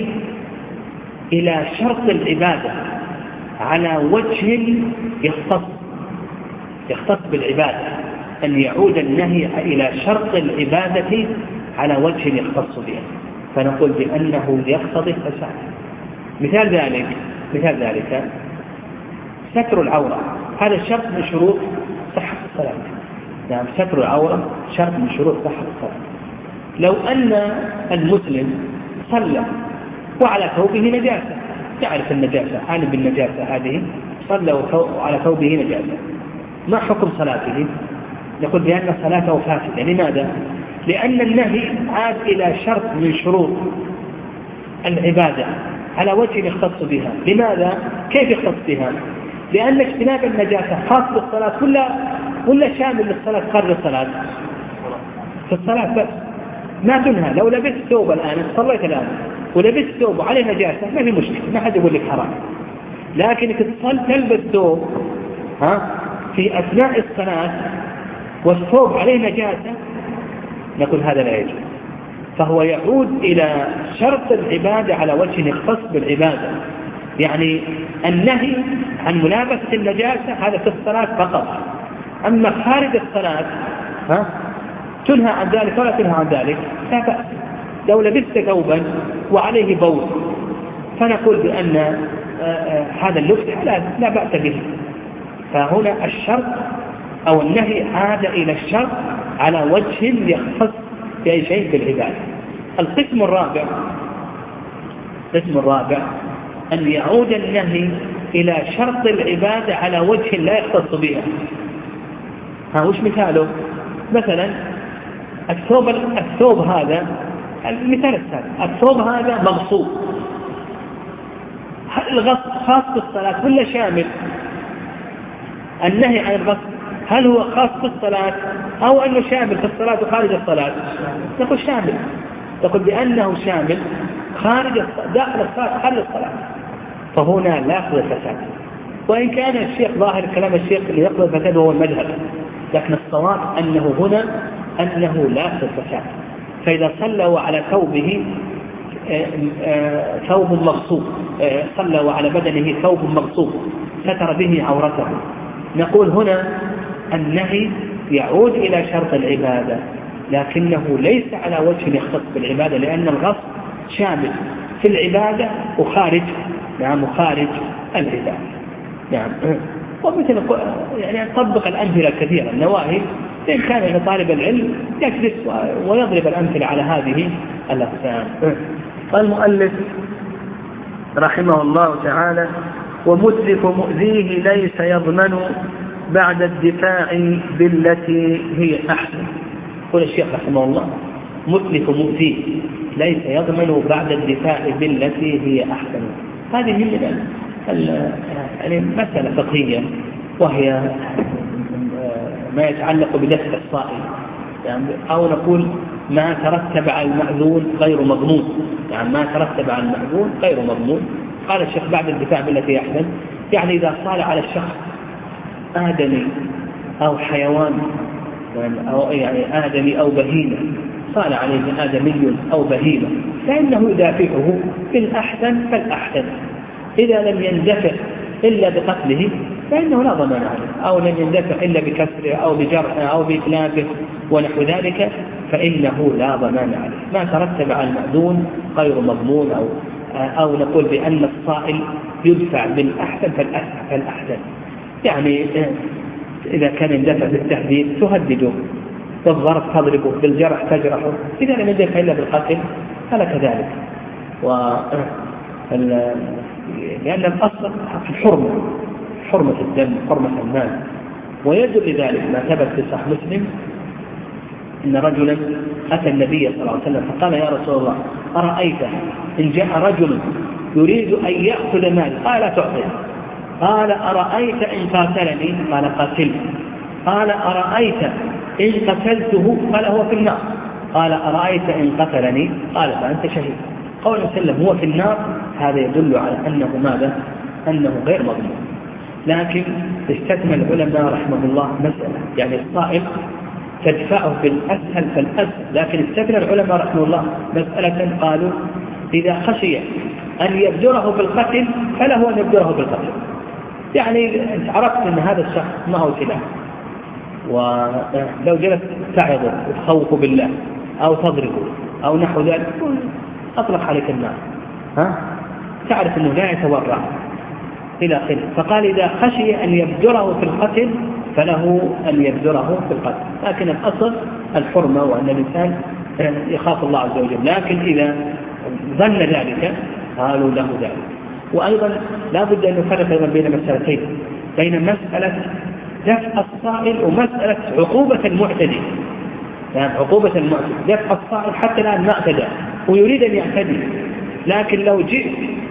إلى شرط العبادة على وجه يختص يختص بالعبادة، أن يعود النهي إلى شرط العبادة على وجه يختص بها، فنقول بأنه يقتضي الفساد. مثال ذلك مثال ذلك ستر العورة، هذا شرط من شروط صحة الصلاة. نعم، ستر العورة شرط من شروط صحة الصلاة. لو أن المسلم صلى وعلى ثوبه نجاسة، يعرف النجاسة، عالم بالنجاسة هذه، صلى وعلى ثوبه نجاسة، ما حكم صلاته؟ نقول بأن صلاته فاسدة. لماذا؟ لأن النهي عاد إلى شرط من شروط العبادة على وجه يختص بها. لماذا؟ كيف يختص بها؟ لأن اجتناب النجاسة خاص بالصلاة ولا ولا شامل للصلاة خارج الصلاة؟ في الصلاة بس، ما تنهى. لو لبست ثوب الآن، صليت الآن ولبست ثوب عليه نجاسة ما في مشكلة، ما حد يقول لك حرام. لكنك تصل تلبس ثوب ها في أثناء الصلاة والثوب عليه نجاسة، نقول هذا لا يجوز. فهو يعود إلى شرط العبادة على وجه يختص بالعبادة، يعني النهي عن ملابسة النجاسة هذا في الصلاة فقط، أما خارج الصلاة ها تنهى عن ذلك ولا تنهى عن ذلك لا بأس. لو لبست ثوبا وعليه بول فنقول بأن هذا اللبس لا, لا بأس به. فهنا الشرط أو النهي عاد إلى الشرط على وجه يختص بأي شيء بالعبادة. القسم الرابع القسم الرابع أن يعود النهي إلى شرط العبادة على وجه لا يختص بها. ها وش مثاله؟ مثلا الثوب الثوب هذا، المثال الثاني، الثوب هذا مغصوب، هل الغصب خاص بالصلاة ولا شامل؟ النهي عن الغصب هل هو خاص بالصلاة أو أنه شامل في الصلاة وخارج الصلاة؟ نقول شامل، نقول بأنه شامل خارج داخل الصلاة خارج الصلاة، فهنا لا يقضي الفساد. وإن كان الشيخ ظاهر كلام الشيخ اللي يقضي الفساد وهو المذهب، لكن الصواب أنه هنا أنه لا يقضي الفساد. فإذا صلى على ثوبه ثوب مغصوب، صلى على بدنه ثوب مغصوب ستر به عورته، نقول هنا النهي يعود إلى شرط العبادة، لكنه ليس على وجه يختص بالعبادة، لأن الغصب شامل في العبادة وخارج نعم وخارج العبادة. نعم. ومثل يعني نطبق الأمثلة الكثيرة النواهي، إن كان طالب العلم يجلس ويضرب الأمثلة على هذه الأقسام. قال المؤلف رحمه الله تعالى: ومتلف مؤذيه ليس يضمن بعد الدفاع بالتي هي أحسن. يقول الشيخ رحمه الله: متلف مؤذيه ليس يضمن بعد الدفاع بالتي هي أحسن. هذه من يعني مسألة فقهية، وهي ما يتعلق بدفع الصائل، يعني أو نقول ما ترتب على المأذون غير مضمون، يعني ما ترتب على المأذون غير مضمون. قال الشيخ: بعد الدفاع بالتي أحسن، يعني إذا صار على الشخص آدمي أو حيوان، أو يعني آدمي أو بهيمة، صار عليه آدمي أو بهيمة، فإنه يدافعه بالأحسن فالأحسن. إذا لم يندفع إلا بقتله فإنه لا ضمان عليه، أو لم يندفع إلا بكسره أو بجرحه أو بإتلافه ونحو ذلك، فإنه لا ضمان عليه. ما ترتب على المأذون غير مضمون، أو أو نقول بأن الصائل يدفع بالأحسن فالأحسن، يعني إذا كان يندفع بالتهديد تهدده، بالضرب تضربه، بالجرح تجرحه، إذا لم يندفع إلا بالقتل فلا كذلك. و لأن الأصل الحرمة حرمة الدم حرمة المال. ويدل لذلك ما ثبت في صحيح مسلم إن رجلا أتى النبي صلى الله عليه وسلم فقال يا رسول الله أرأيت إن جاء رجل يريد أن يأخذ مال قال لا تعطيه. قال أرأيت إن قاتلني قال قاتله. قال أرأيت إن قتلته قال هو في النار. قال أرأيت إن قتلني قال فأنت شهيد. قول وسلم هو في النار هذا يدل على أنه ماذا؟ أنه غير مظلوم. لكن استثنى العلماء رحمه الله مسألة، يعني الصائم تدفعه بالأسهل فالأسهل، لكن استثنى العلماء رحمه الله مسألة قالوا إذا خشي أن يبدره بالقتل فله أن يبدره بالقتل. يعني أنت عرفت أن هذا الشخص معه سلاح ولو جلست تعظه وتخوف بالله أو تضربه أو نحو ذلك أطلق عليك النار، ها؟ تعرف أنه لا يتورع إلى آخره. فقال إذا خشي أن يبدره في القتل فله أن يبدره في القتل، لكن الأصل الحرمة وأن الإنسان يخاف الله عز وجل. لكن إذا ظن ذلك قالوا له ذلك. وأيضا لا بد أن نفرق بين مسألتين، بين مسألة دفع الصائل ومسألة عقوبة المعتدي. يعني عقوبة المعتدي دفع الصائل حتى الآن ما اعتدى ويريد أن يعتدي، لكن لو جئت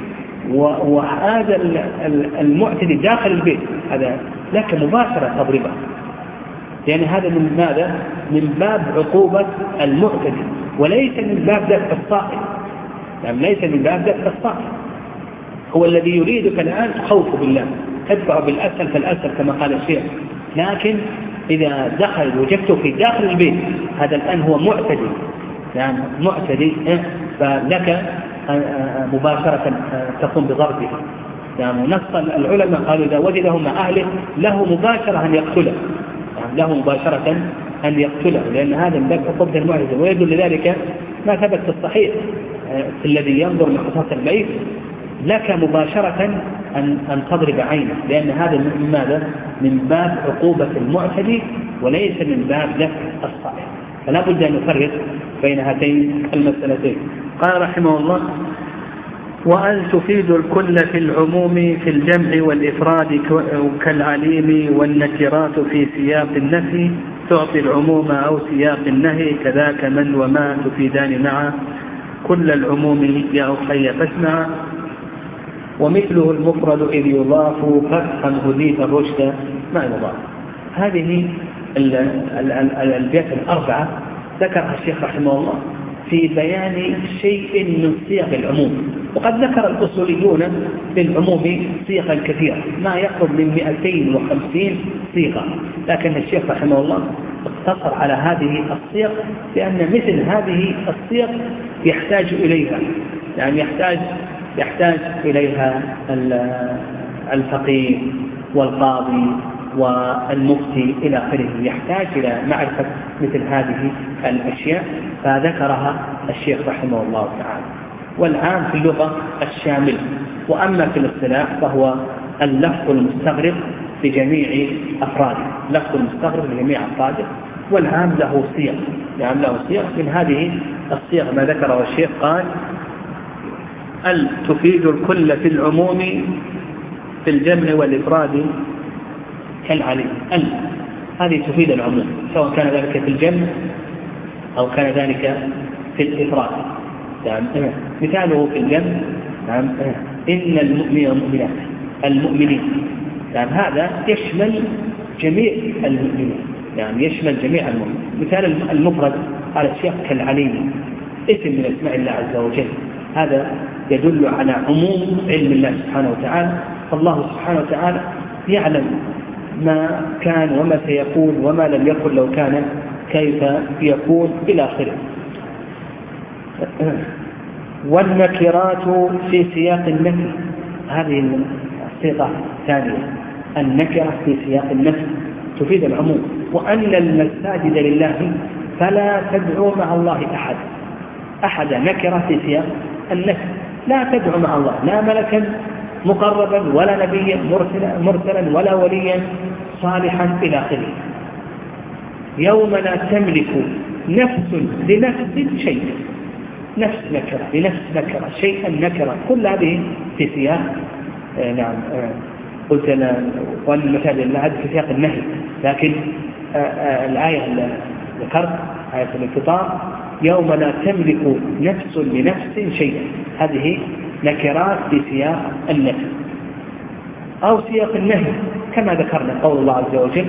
وهذا المعتدي داخل البيت هذا لك مباشرة تضربه، يعني هذا من ماذا؟ من باب عقوبة المعتدي وليس من باب دفع الصائل. يعني ليس من باب دفع الصائل، هو الذي يريدك الآن خوف بالله تدفع بالأسهل فالأسهل كما قال الشيخ. لكن إذا دخل وجدته في داخل البيت هذا الآن هو معتدي، يعني معتدي فلك مباشرة تقوم بضربه. يعني نص العلماء قالوا إذا وجده مع أهله له مباشرة أن يقتله، يعني له مباشرة أن يقتله، لأن هذا من باب عقوبة المعتدي. ويدل لذلك ما ثبت في الصحيح في الذي ينظر من قصاص الميت لك مباشرة أن أن تضرب عينه، لأن هذا من ماذا؟ من باب عقوبة المعتدي وليس من باب دفع الصائل. فلا بد أن نفرق بين هاتين المسألتين. قال رحمه الله وأن تفيد الكل في العموم في الجمع والإفراد كالعليم، والنكرات في سياق النفي تعطي العموم أو سياق النهي، كذاك من وما تفيدان معا كل العموم يا أخي فاسمع، ومثله المفرد إذ يضاف فتحا هديت الرشد ما يضاف. هذه الأبيات الأربعة ذكرها الشيخ رحمه الله في بيان شيء من صيغ العموم، وقد ذكر الأصوليون للعموم صيغا كثيرة ما يقرب من مئتين وخمسين صيغة، لكن الشيخ رحمه الله اقتصر على هذه الصيغ لأن مثل هذه الصيغ يحتاج إليها، يعني يحتاج يحتاج إليها الفقيه والقاضي والمفتي إلى آخره، يحتاج إلى معرفة مثل هذه الأشياء، فذكرها الشيخ رحمه الله تعالى. والعام في اللغة الشامل، وأما في الاصطلاح فهو اللفظ المستغرق لجميع أفراده، لفظ المستغرق لجميع أفراده، والعام له صيغ، يعني له صيغ. من هذه الصيغ ما ذكره الشيخ قال ال تفيد الكل في العموم في الجمع والإفراد كالعليم. ال هذه تفيد العموم سواء كان ذلك في الجمع أو كان ذلك في الإفراد. يعني مثاله في الجمع يعني إن المؤمنين والمؤمنات المؤمنين، يعني هذا يشمل جميع المؤمنين، يعني يشمل جميع المؤمنين. مثال المفرد على الشيخ كالعليم اسم من اسماء الله عز وجل، هذا يدل على عموم علم الله سبحانه وتعالى. فالله سبحانه وتعالى يعلم ما كان وما سيكون وما لم يكن لو كان كيف يكون إلى آخره. والنكرات في سياق النفي، هذه الصيغة الثانية، النكرة في سياق النفي تفيد العموم. وأن المساجد لله فلا تدعو مع الله أحد، أحد نكرة في سياق النفي، لا تدعو مع الله لا ملكا مقربا ولا نبيا مرسلا, مرسلا ولا وليا صالحا إلى آخره. يوم لا تملك نفس لنفس شيء، نفس نكرة لنفس نكرة، شيئا نكرة، كل هذه في سياق آه نعم آه قلت أنا وأن المساجد لله هذا في سياق النهي، لكن آآ آآ الآية اللي ذكرت آية الانفطار يوم لا تملك نفس لنفس شيئا، هذه نكرات في سياق النهي أو سياق النهي كما ذكرنا قول الله عز وجل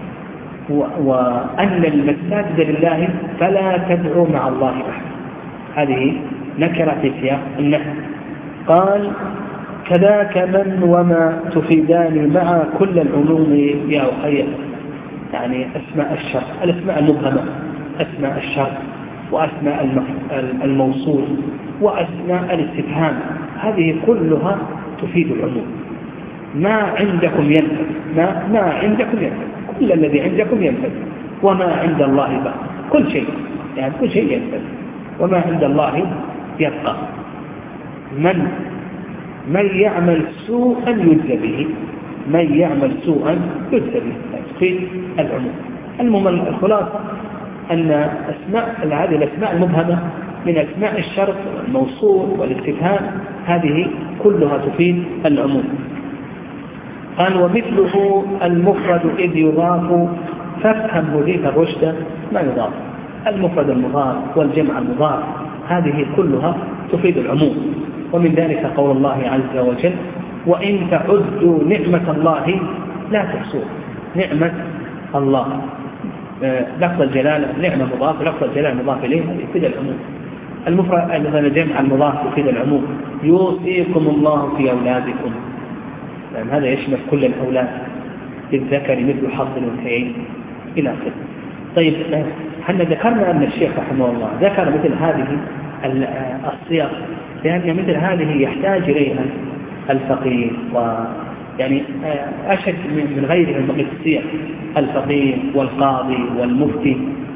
وأن المساجد لله فلا تدعوا مع الله أحد، هذه نكرة في سياق النهي. قال كذاك من وما تفيدان مع كل العلوم يا أخي، يعني أسماء الشرط، الأسماء المبهمة، أسماء الشرط وأسماء الموصول وأسماء الاستفهام، هذه كلها تفيد العموم. ما عندكم ينفد، ما, ما عندكم ينفد، كل الذي عندكم ينفد، وما عند الله بقى، كل شيء يعني كل شيء ينفد، وما عند الله يبقى. من من يعمل سوءا يجزى به، من يعمل سوءا يجزى به، تفيد العموم. المهم الخلاصة أن أسماء هذه الأسماء المبهمة من أسماء الشرط والموصول والاستفهام هذه كلها تفيد العموم. قال ومثله المفرد إذ يضاف فافهم هديك الرشد ما يضاف، المفرد المضاف والجمع المضاف هذه كلها تفيد العموم. ومن ذلك قول الله عز وجل وإن تعدوا نعمة الله لا تحصوها، نعمة الله لفظ الجلالة نعمة مضاف، لفظ الجلالة مضاف إليه يفيد العموم. المفرد الجمع المضاف يفيد العموم. يوصيكم الله في أولادكم، لأن هذا يشمل كل الأولاد، للذكر مثل حظ الأنثيين إلى آخره. طيب احنا ذكرنا أن الشيخ رحمه الله ذكر مثل هذه الصيغ لأن مثل هذه يحتاج إليها الفقيه، ويعني أشد من غيره من الصيغ، الفقيه والقاضي والمفتي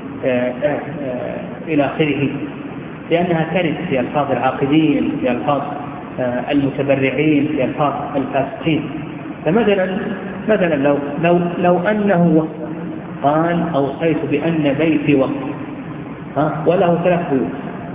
إلى آخره، لأنها ترد في ألفاظ العاقدين، في ألفاظ المتبرعين، في ألفاظ الفاسقين. فمثلا مثلا لو لو لو أنه قال أوصيت بأن بيتي وقف ها وله ثلاث بيوت،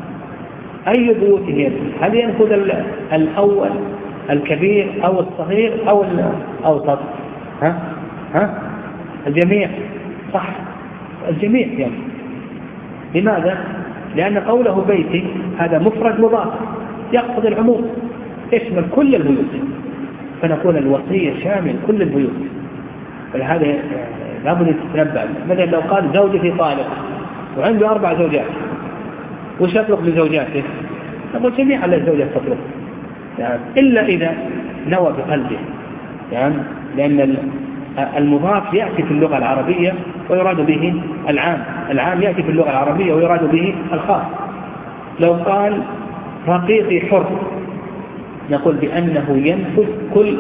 أي بيوت هي؟ هل ينفذ الأول الكبير أو الصغير أو الأوسط؟ ها ها الجميع، صح، الجميع يعني. لماذا؟ لأن قوله بيتي هذا مفرد مضاف يقصد العموم، يشمل كل البيوت، فنقول الوصية شامل كل البيوت. ولهذا لابد تتنبأ. مثلا لو قال زوجتي طالق وعنده أربع زوجات، وش يطلق لزوجاته؟ نقول جميع الزوجات تطلق يعني، إلا إذا نوى بقلبه يعني، لأن المضاف يأتي في اللغة العربية ويراد به العام، العام يأتي في اللغة العربية ويراد به الخاص. لو قال رقيقي حر نقول بأنه ينفذ كل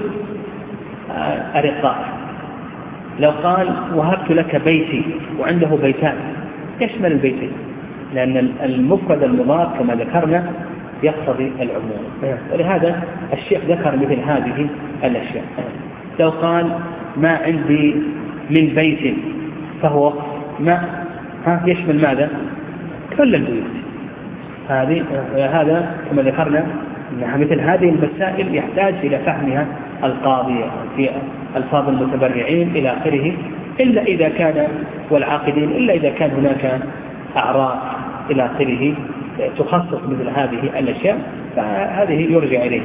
أرقاء. لو قال وهبت لك بيتي وعنده بيتان يشمل البيتين، لأن المفرد المضاف كما ذكرنا يقتضي العموم. ولهذا الشيخ ذكر مثل هذه الأشياء. لو قال ما عندي من بيت فهو ما ها يشمل ماذا؟ كل البيوت. هذه هذا كما ذكرنا أنها مثل هذه المسائل يحتاج إلى فهمها القاضي في ألفاظ المتبرعين إلى آخره، إلا إذا كان والعاقدين، إلا إذا كان هناك أعراف إلى آخره تخصص مثل هذه الأشياء، فهذه يرجع إليه.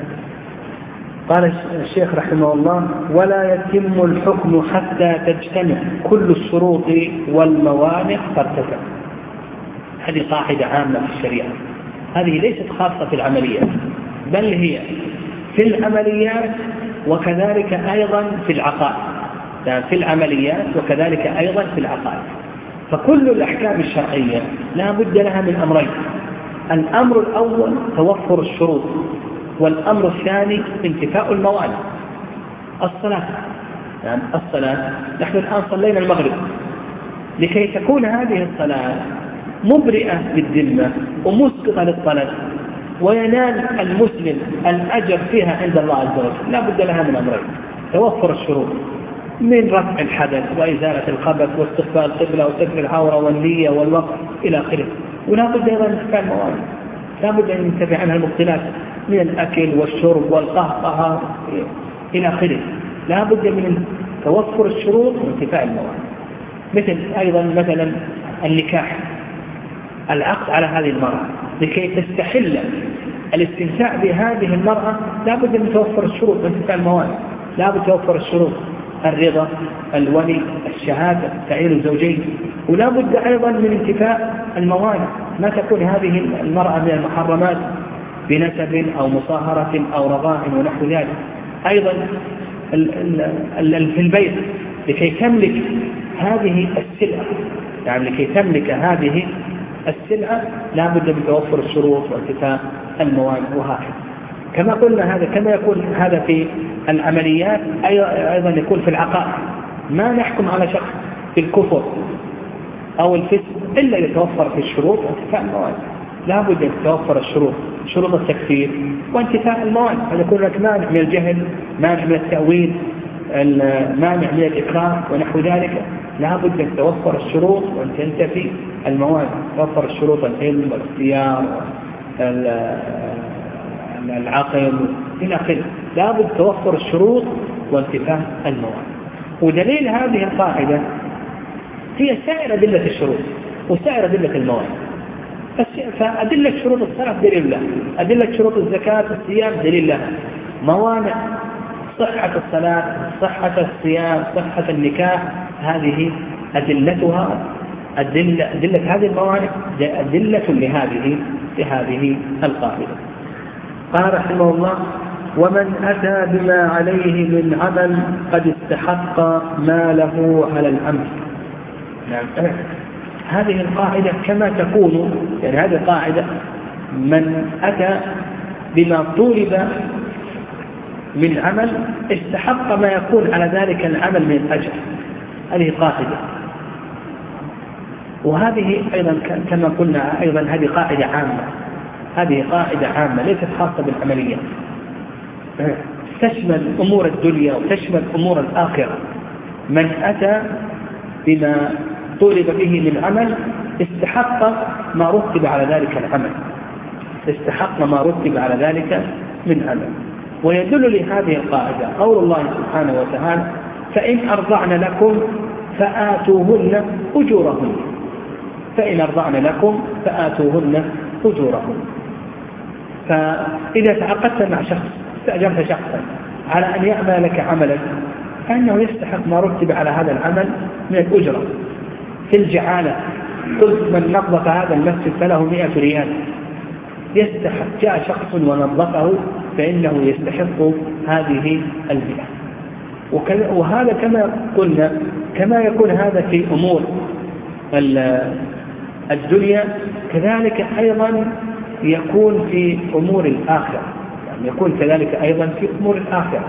قال الشيخ رحمه الله ولا يتم الحكم حتى تجتمع كل الشروط والموانع فارتفع. هذه قاعدة عامة في الشريعة، هذه ليست خاصة في العمليات، بل هي في العمليات وكذلك أيضا في العقائد، يعني في العمليات وكذلك أيضا في العقائد. فكل الأحكام الشرعية لا بد لها من أمرين: الأمر الأول توفر الشروط، والأمر الثاني انتفاء الموانع. الصلاة يعني الصلاة، نحن الآن صلينا المغرب، لكي تكون هذه الصلاة مبرئة للذمة ومسقطة للطلب وينال المسلم الأجر فيها عند الله عز وجل، لا بد لها من أمرين: توفر الشروط من رفع الحدث وإزالة الخبث واستقبال القبلة وستر العورة والنية والوقف إلى آخره، ولا بد أيضا من انتفاء الموانع، لا بد أن ينتفع عنها المبطلات من الأكل والشرب والقهقه إلى آخره. لا بد من توفر الشروط وانتفاء الموانع. مثل أيضا مثلا النكاح، العقد على هذه المرأة لكي تستحل الاستمتاع بهذه المرأة لا بد من توفر الشروط وانتفاء الموانع. لا بد توفر الشروط: الرضا، الولي، الشهادة، تعيين الزوجين، ولا بد أيضا من انتفاء الموانع. ما تكون هذه المرأة من المحرمات بنسب أو مصاهرة أو رضاع ونحو ذلك. أيضا في البيت لكي تملك هذه السلعة، يعني لكي تملك هذه السلعة لا بد من توفر الشروط وانتفاء الموانع. وهكذا كما قلنا هذا كما يكون هذا في العمليات أيضا يكون في العقائد. ما نحكم على شخص في الكفر أو الفسق إلا يتوفر في الشروط وانتفاء الموانع. لا بد أن تتوفر الشروط، شروط التكفير وانتفاء الموانع. فيكون لك مانع من الجهل، مانع من التأويل، مانع من الإكراه ونحو ذلك. لا بد أن توفر الشروط وأن تنتفي الموانع. توفر الشروط: العلم والاختيار والعقل إلى آخره. لا بد توفر الشروط وانتفاء الموانع. ودليل هذه القاعدة هي سائر أدلة الشروط وسائر أدلة الموانع. فأدلة شروط الصلاة دليل لها، أدلة شروط الزكاة والصيام دليل لها، موانع صحة الصلاة، صحة الصيام، صحة النكاح، هذه أدلتها أدلة, أدلة هذه الموانع أدلة لهذه لهذه القاعدة. قال رحمه الله: ومن أتى بما عليه من عمل قد استحق ما له على العمل. نعم. هذه القاعدة كما تكون، يعني هذه القاعدة: من أتى بما طلب من عمل استحق ما يكون على ذلك العمل من الأجر. هذه قاعدة. وهذه أيضا كما قلنا أيضا هذه قاعدة عامة، هذه قاعدة عامة ليست خاصة بالعملية، تشمل أمور الدنيا وتشمل أمور الآخرة. من أتى بما طلب به من عمل استحق ما رتب على ذلك العمل، استحق ما رتب على ذلك من عمل. ويدل لهذه القاعدة قول الله سبحانه وتعالى: فإن أرضعن لكم فآتوهن أجورهن. فإن أرضعن لكم فآتوهن أجورهن. فإذا تعاقدت مع شخص، استأجرت شخصا على أن يعمل لك عملا، فإنه يستحق ما رتب على هذا العمل من الأجرة. في الجعالة قلت: من نظف هذا المسجد فله مئة ريال، يستحق. جاء شخص ونظفه فإنه يستحق هذه المئة. وهذا كما قلنا كما يكون هذا في أمور الدنيا كذلك أيضا يكون في أمور الآخرة، يعني يكون كذلك أيضا في أمور الآخرة.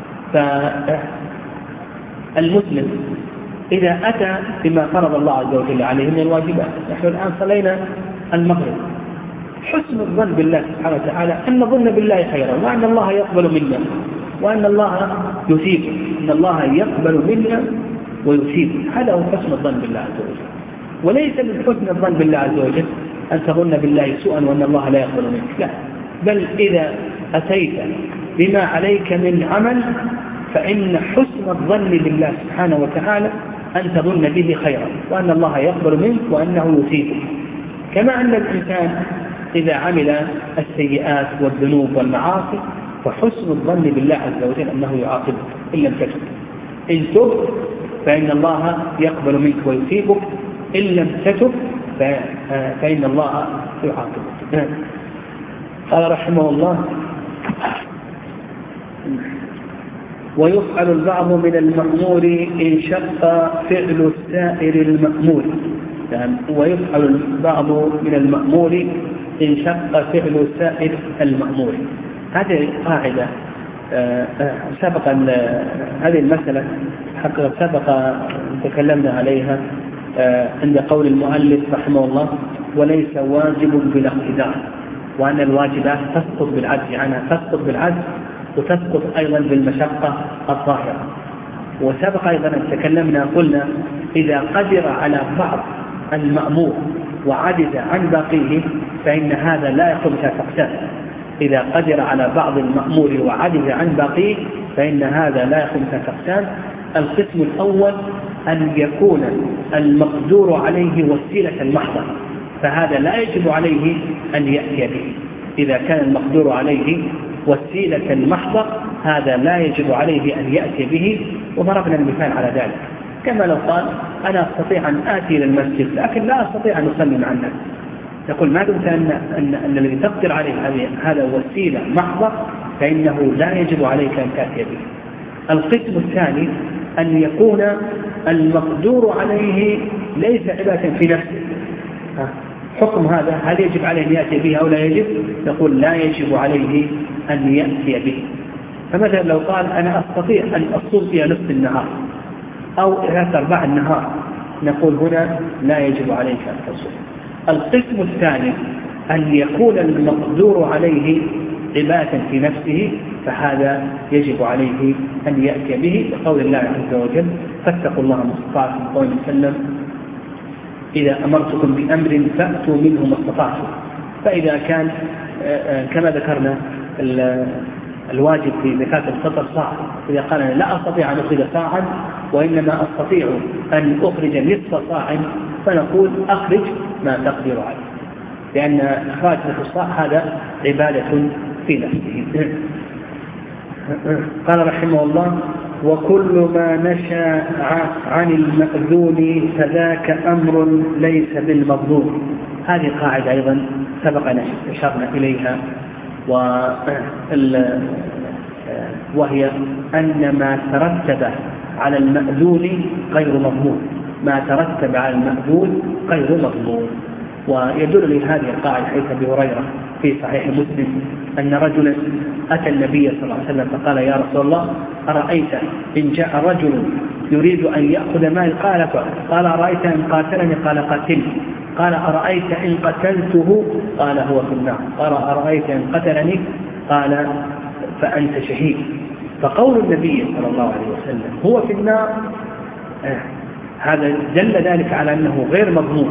فالمسلم إذا أتى بما فرض الله عز وجل عليه من الواجبات، نحن الآن صلينا المغرب، حسن الظن بالله سبحانه وتعالى أن نظن بالله خيرا، وأن الله يقبل منا، وأن الله يثيب، أن الله يقبل منا ويثيب. هذا هو حسن الظن بالله عز وجل. وليس من حسن الظن بالله عز وجل أن تظن بالله سوءا وأن الله لا يقبل منك، لا، بل إذا أتيت بما عليك من عمل فإن حسن الظن بالله سبحانه وتعالى أن تظن به خيرا، وأن الله يقبل منك وأنه يثيبك. كما أن الإنسان إذا عمل السيئات والذنوب والمعاصي فحسن الظن بالله عز وجل أنه يعاقبك إن لم تتب. إن تب فإن الله يقبل منك ويثيبك، إن لم تتب فإن الله يعاقبك. قال رحمه الله: ويفعل البعض من المأمور إن شق فعل السائر المأمور. يعني ويفعل البعض من المأمور إن شق فعل السائر المأمور. هذه قاعدة سبق هذه المسألة حقا سبق تكلمنا عليها عند قول المؤلف رحمه الله: وليس واجب بلا اقتدار، وأن الواجبات تسقط بالعجز عنها، تسقط بالعجز وتسقط أيضا بالمشقة الظاهرة. وسبق أيضا أن تكلمنا قلنا: إذا قدر على بعض المأمور وعجز عن باقيه فإن هذا لا يقوم بها فقدان. إذا قدر على بعض المأمور وعجز عن باقيه فإن هذا لا يخرج من الأقسام. القسم الأول أن يكون المقدور عليه وسيلة محضة، فهذا لا يجب عليه أن يأتي به. إذا كان المقدور عليه وسيلة محضة هذا لا يجب عليه أن يأتي به، وضربنا المثال على ذلك. كما لو قال أنا أستطيع أن آتي إلى المسجد لكن لا أستطيع أن أصلي مع الناس، يقول ما دمت أن, أن, أن الذي تقدر عليه هذا وسيلة محضة فإنه لا يجب عليك أن تأتي به. القسم الثاني أن يكون المقدور عليه ليس عبادة في نفسه، حكم هذا هل يجب عليه أن يأتي به أو لا يجب؟ يقول لا يجب عليه أن يأتي به. فمثلا لو قال أنا أستطيع أن أصوم في نصف النهار أو ثلاث أرباع النهار، نقول هنا لا يجب عليك أن تصوم. القسم الثاني أن يكون المقدور عليه عبادة في نفسه، فهذا يجب عليه أن يأتي به بقول الله عز وجل فاتقوا الله ما استطعتم، قول وسلم إذا أمرتكم بأمر فأتوا منه ما استطعتم. فإذا كان كما ذكرنا الواجب في زكاة الفطر صاع، إذا قال أنا لا أستطيع أن أخرج صاعا وإنما أستطيع أن أخرج نصف صاع، فنقول أخرج ما تقدر عليه، لأن إخراج نصف الصاع هذا عبادة في نفسه. قال رحمه الله وكل ما نشأ عن المأذون فذاك أمر ليس بالمظلوم. هذه قاعدة أيضا سبق أن أشرنا إليها، وهي أن ما ترتب على المأذون غير مضمون، ما ترتب على المأذون غير مضمون. ويدل لهذه القاعدة حديث أبي هريرة في صحيح مسلم أن رجلا أتى النبي صلى الله عليه وسلم فقال يا رسول الله أرأيت إن جاء رجل يريد أن يأخذ مال قال قال أرأيت إن قاتلني قال قاتلني، قال أرأيت إن قتلته قال هو في النار، قال أرأيت إن قتلني قال فأنت شهيد. فقول النبي صلى الله عليه وسلم هو في النار آه. هذا دل ذلك على أنه غير مضمون،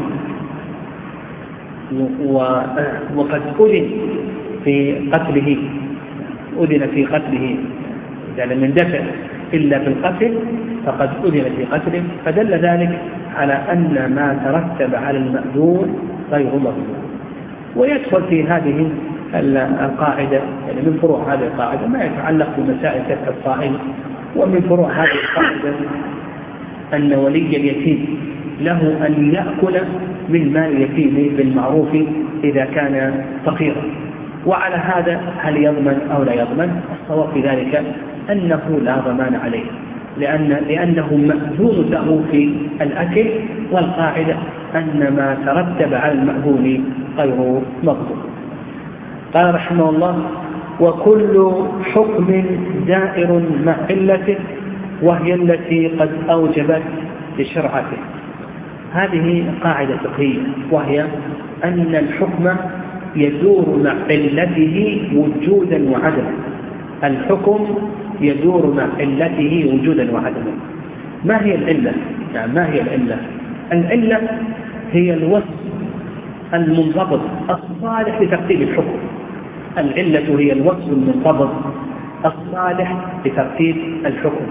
وقد أذن في قتله أذن في قتله يعني من دفع إلا في القتل فقد أذن في قتله، فدل ذلك على أن ما ترتب على المأذون غير مضمون. ويدخل في هذه القاعدة يعني من فروع هذه القاعدة ما يتعلق بمسائل كف الصائم، ومن فروع هذه القاعدة أن ولي اليتيم له أن يأكل من مال اليتيم بالمعروف إذا كان فقيرا. وعلى هذا هل يضمن أو لا يضمن؟ الصواب في ذلك أنه لا ضمان عليه، لأن لأنه مأذون له في الأكل، والقاعدة أن ما ترتب على المأذون غير مضمون. قال رحمه الله وكل حكم دائر مع علته وهي التي قد أوجبت لشرعته. هذه قاعدة فقهية، وهي أن الحكم يدور مع علته وجودا وعدما. الحكم يدور مع علته وجودا وعدما. ما هي العلة؟ يعني ما هي العلة؟ العلة هي الوصف المنضبط الصالح لترتيب الحكم. العلة هي الوصف المنضبط الصالح لترتيب الحكم.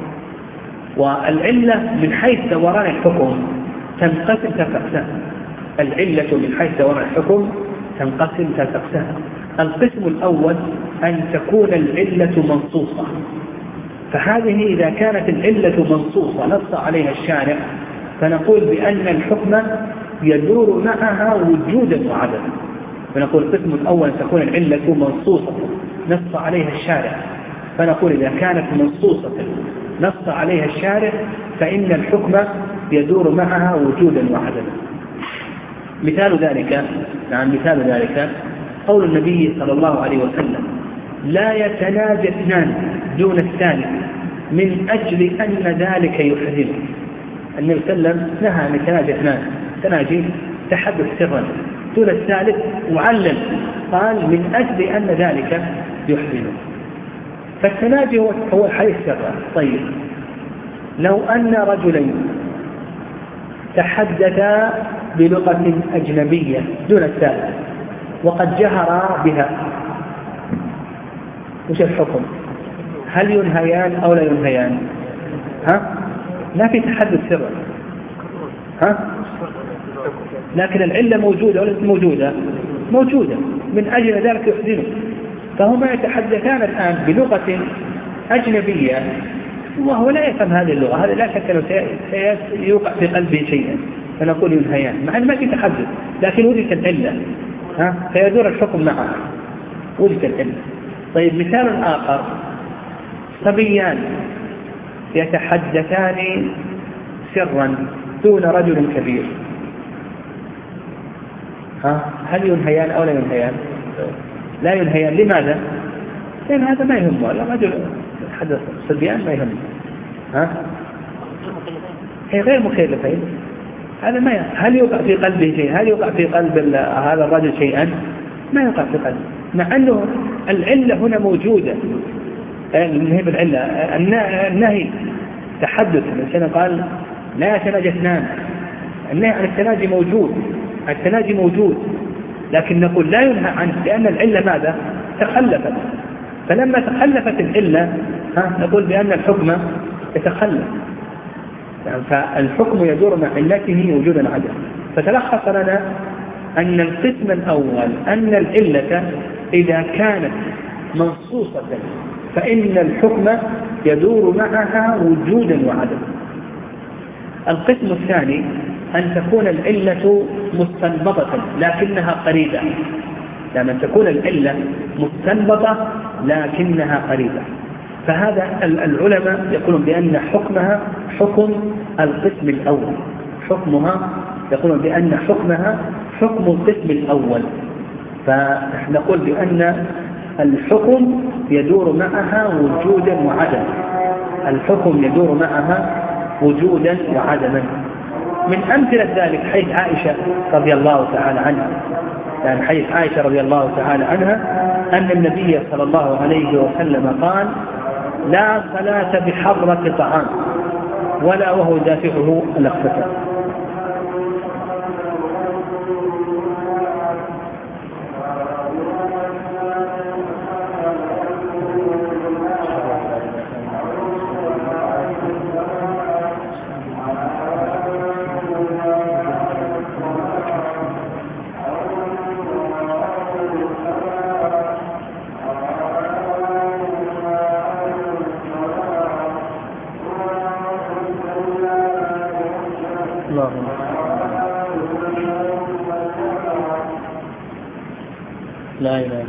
والعلة من حيث دوران الحكم تنقسم ثلاث أقسام. العلة من حيث دوران الحكم تنقسم ثلاث أقسام. القسم الأول أن تكون العلة منصوصة، فهذه إذا كانت العلة منصوصة نص عليها الشارع فنقول بأن الحكم يدور معها وجودا وعدما. فنقول القسم الأول أن تكون العلة منصوصة نص عليها الشارع، فنقول إذا كانت منصوصة نص عليها الشارع فإن الحكم يدور معها وجودا وعدما. مثال ذلك نعم مثال ذلك قول النبي صلى الله عليه وسلم لا يتناجى اثنان دون الثالث من أجل أن ذلك يحرمه. النبي صلى الله عليه وسلم نهى أن يتناجى اثنان، تناجي تحدث سرا دون الثالث، وعلم قال من أجل أن ذلك يحرمه. فالتناجي هو الحديث سرا. طيب لو أن رجلين تحدثا بلغة أجنبية دون الثالث وقد جهرا بها، وش الحكم؟ هل ينهيان أو لا ينهيان؟ ها؟ لا في تحدث سرا، ها؟ لكن العلة موجودة ولا موجودة؟ موجودة، من أجل ذلك يحزنه. فهما يتحدثان الآن بلغة أجنبية وهو لا يفهم هذه اللغة، هذا لا شك أنه سيوقع في قلبه شيئا، فنقول ينهيان مع أن ما في تحدث، لكن وجدت العلة، ها؟ فيدور الحكم معها، وجدت العلة. طيب مثال آخر، صبيان يتحدثان سرا دون رجل كبير، ها؟ هل ينهيان أو لا ينهيان؟ لا ينهيان. لماذا؟ لأن هذا ما يهمه، الرجل حدث صبيان ما يهمه، ها؟ هي غير مكلفين، هذا ما يهمه. هل يوقع في قلبه شيء؟ هل يوقع في قلب هذا الرجل شيئا؟ ما يوقع في قلبه، مع أنه العلة هنا موجودة. النهي بالعلة، النهي تحدث، الإنسان قال لا يتناجى اثنان، النهي عن التناجي موجود، التناجي موجود، لكن نقول لا ينهى عنه لأن العلة ماذا؟ تخلفت. فلما تخلفت العلة، ها، نقول بأن الحكم يتخلف، يعني فالحكم يدور مع علته وجودا عدم. فتلخص لنا أن القسم الأول أن العلة إذا كانت منصوصة فإن الحكم يدور معها وجودا وعدما. القسم الثاني أن تكون العلة مستنبطة لكنها قريبة، يعني أن تكون العلة مستنبطة لكنها قريبة. فهذا العلماء يقولون بأن حكمها حكم القسم الأول، حكمها يقولون بأن حكمها حكم القسم الأول. فنقول بأن الحكم يدور معها وجودا وعدما، الحكم يدور معها وجودا وعدما. من أمثلة ذلك حيث عائشة رضي الله تعالى عنها، يعني حيث عائشة رضي الله تعالى عنها أن النبي صلى الله عليه وسلم قال لا صلاة بحضرة طعام ولا وهو دافعه الأخبثان. لا إله.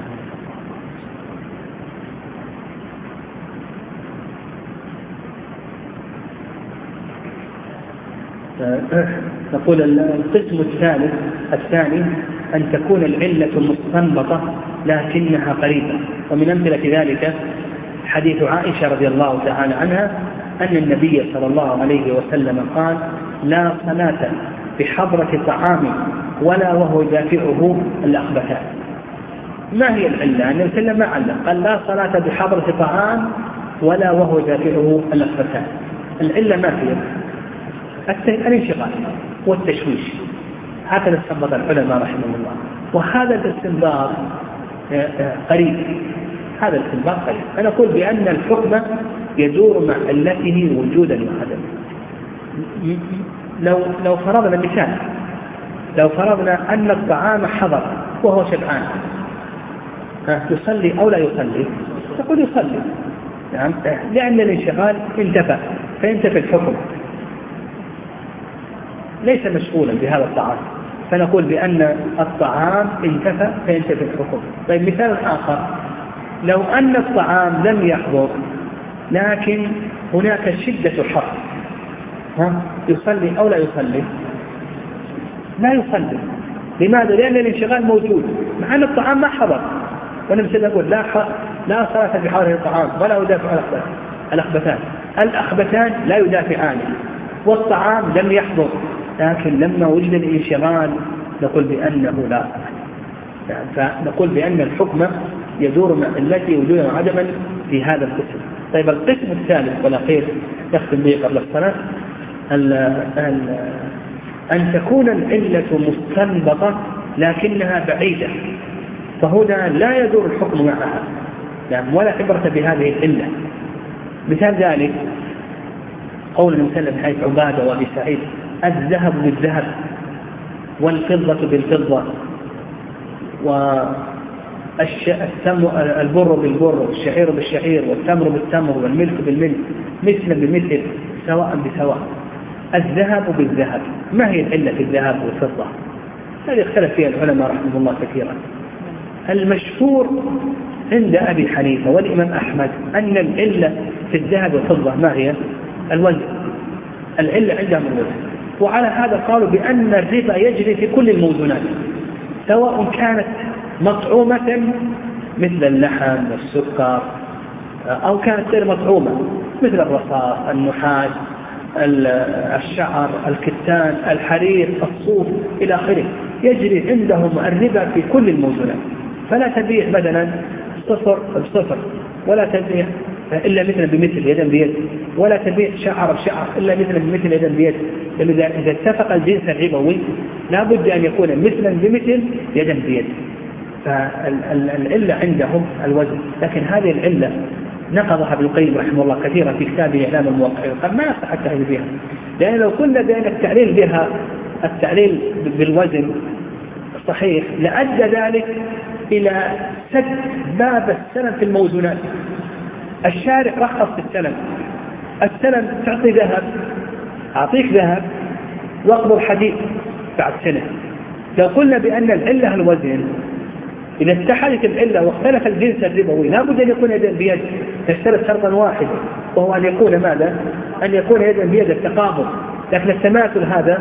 نقول القسم الثالث الثاني أن تكون العلة مستنبطة لكنها قريبة. ومن أمثلة ذلك حديث عائشة رضي الله تعالى عنها أن النبي صلى الله عليه وسلم قال لا صلاة بحضرة طعام ولا وهو دافعه الأخبثان. ما هي العلة؟ أن النبي ما علم، قال لا صلاة بحضرة طعام ولا وهو دافعه الأخبثان. العلة ما هي؟ الانشغال والتشويش. هكذا استنبط العلماء رحمه الله، وهذا الاستنباط قريب، هذا الاستنباط قريب. أنا أقول بأن الحكم يدور مع علته وجودا وعدما. لو لو فرضنا مثال، لو فرضنا أن الطعام حضر وهو شبعان، يصلي أو لا يصلي؟ تقول يصلي، يعني لأن الانشغال انتفى فينتفي الحكم، ليس مشغولا بهذا الطعام، فنقول بأن الطعام انتفى فينتفي الحكم. طيب مثال آخر، لو أن الطعام لم يحضر لكن هناك شدة حر، ها يصلي أو لا يصلي؟ لا يصلي. لماذا؟ لأن الانشغال موجود مع أن الطعام ما حضر. ونمثل نقول لا لا صلاة بحضر الطعام ولا يدافع الأخبثان. الأخبثان لا يدافعان، والطعام لم يحضر، لكن لما وجد الانشغال نقول بأنه لا، يعني فنقول بأن الحكم يدور مع التي وجودا وعدما في هذا القسم. طيب القسم الثالث والأخير يختم به قبل الصلاة، أن تكون العلة مستنبطة لكنها بعيدة، فهنا لا يدور الحكم معها، يعني ولا عبرة بهذه العلة، مثال ذلك قول المسلم حيث عبادة وأبي سعيد: الذهب بالذهب والفضة بالفضة والبر بالبر والشعير بالشعير والتمر بالتمر والملك بالملك مثل بمثل سواء بسواء. الذهب بالذهب، ما هي العلة في الذهب والفضة؟ هذه اختلف فيها العلماء رحمه الله كثيرا. المشهور عند أبي حنيفة والإمام أحمد أن العلة في الذهب والفضة ما هي؟ الوزن. العلة عندهم الوزن، وعلى هذا قالوا بأن الربا يجري في كل الموزونات سواء كانت مطعومة مثل اللحم والسكر أو كانت غير مطعومة مثل الرصاص، النحاس، الشعر، الكتان، الحرير، الصوف إلى آخره. يجري عندهم الربا في كل الموزونات، فلا تبيع مثلا صفر بصفر، ولا تبيع إلا مثلا بمثل يدا بيد، ولا تبيع شعر بشعر إلا مثلا بمثل يدا بيد. إذا اتفق الجنس الربوي لا بد أن يكون مثلا بمثل يدا بيد. فالعلة عندهم الوزن، لكن هذه العلة نقضها ابن القيم رحمه الله كثيرا في كتابه إعلام الموقعين، قال ما يصح التعليل بها، لأن لو كنا بأن التعليل بها التعليل بالوزن صحيح لأدى ذلك إلى سد باب السلم في الموزونات. الشارع رخص في السلم، السلم تعطي ذهب، أعطيك ذهب واقبض حديد بعد سنة. لو قلنا بأن العلة الوزن، إذا اتحدت العلة واختلف الجنس الربوي لا بد أن يكون يدا بيد، تشترط شرطا واحدا وهو أن يكون ماذا؟ أن يكون يدا بيد التقابض. لكن التماثل هذا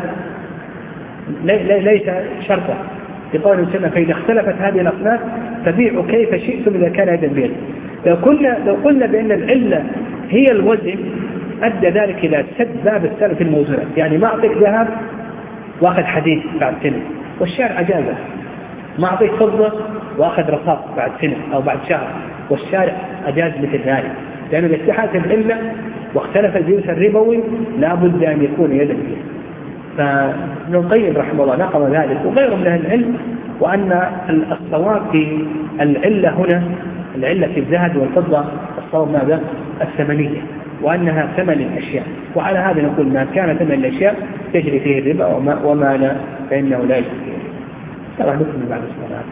ليس شرطا لقول وسلم: فإذا اختلفت هذه الأصناف فبيعوا كيف شئتم إذا كان يدا بيد. لو قلنا لو قلنا بأن العلة هي الوزن أدى ذلك إلى سد باب السلم في الموزونات، يعني ما أعطيك ذهب وأخذ حديد بعد سنة، والشارع أجازه. ما أعطيك فضة وأخذ رصاص بعد سنة أو بعد شهر، والشارع أجاز مثل ذلك، لأنه إذا اتحدت العلة واختلف الجنس الربوي لا بد أن يكون يدا بيد. فابن القيم رحمه الله نقض ذلك وغيره من أهل العلم، وأن الصواب في العلة هنا العلة في الذهب والفضة الصواب ماذا؟ الثمنية، وأنها ثمن الأشياء. وعلى هذا نقول ما كان ثمن الأشياء تجري فيه الربا، وما, وما لا فإنه لا يجري فيه. ترى نكمل بعد الصلاة.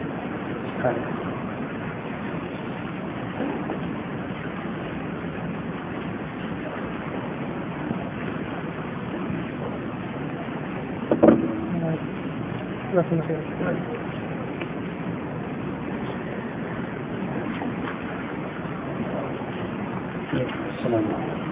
لا في خير. السلام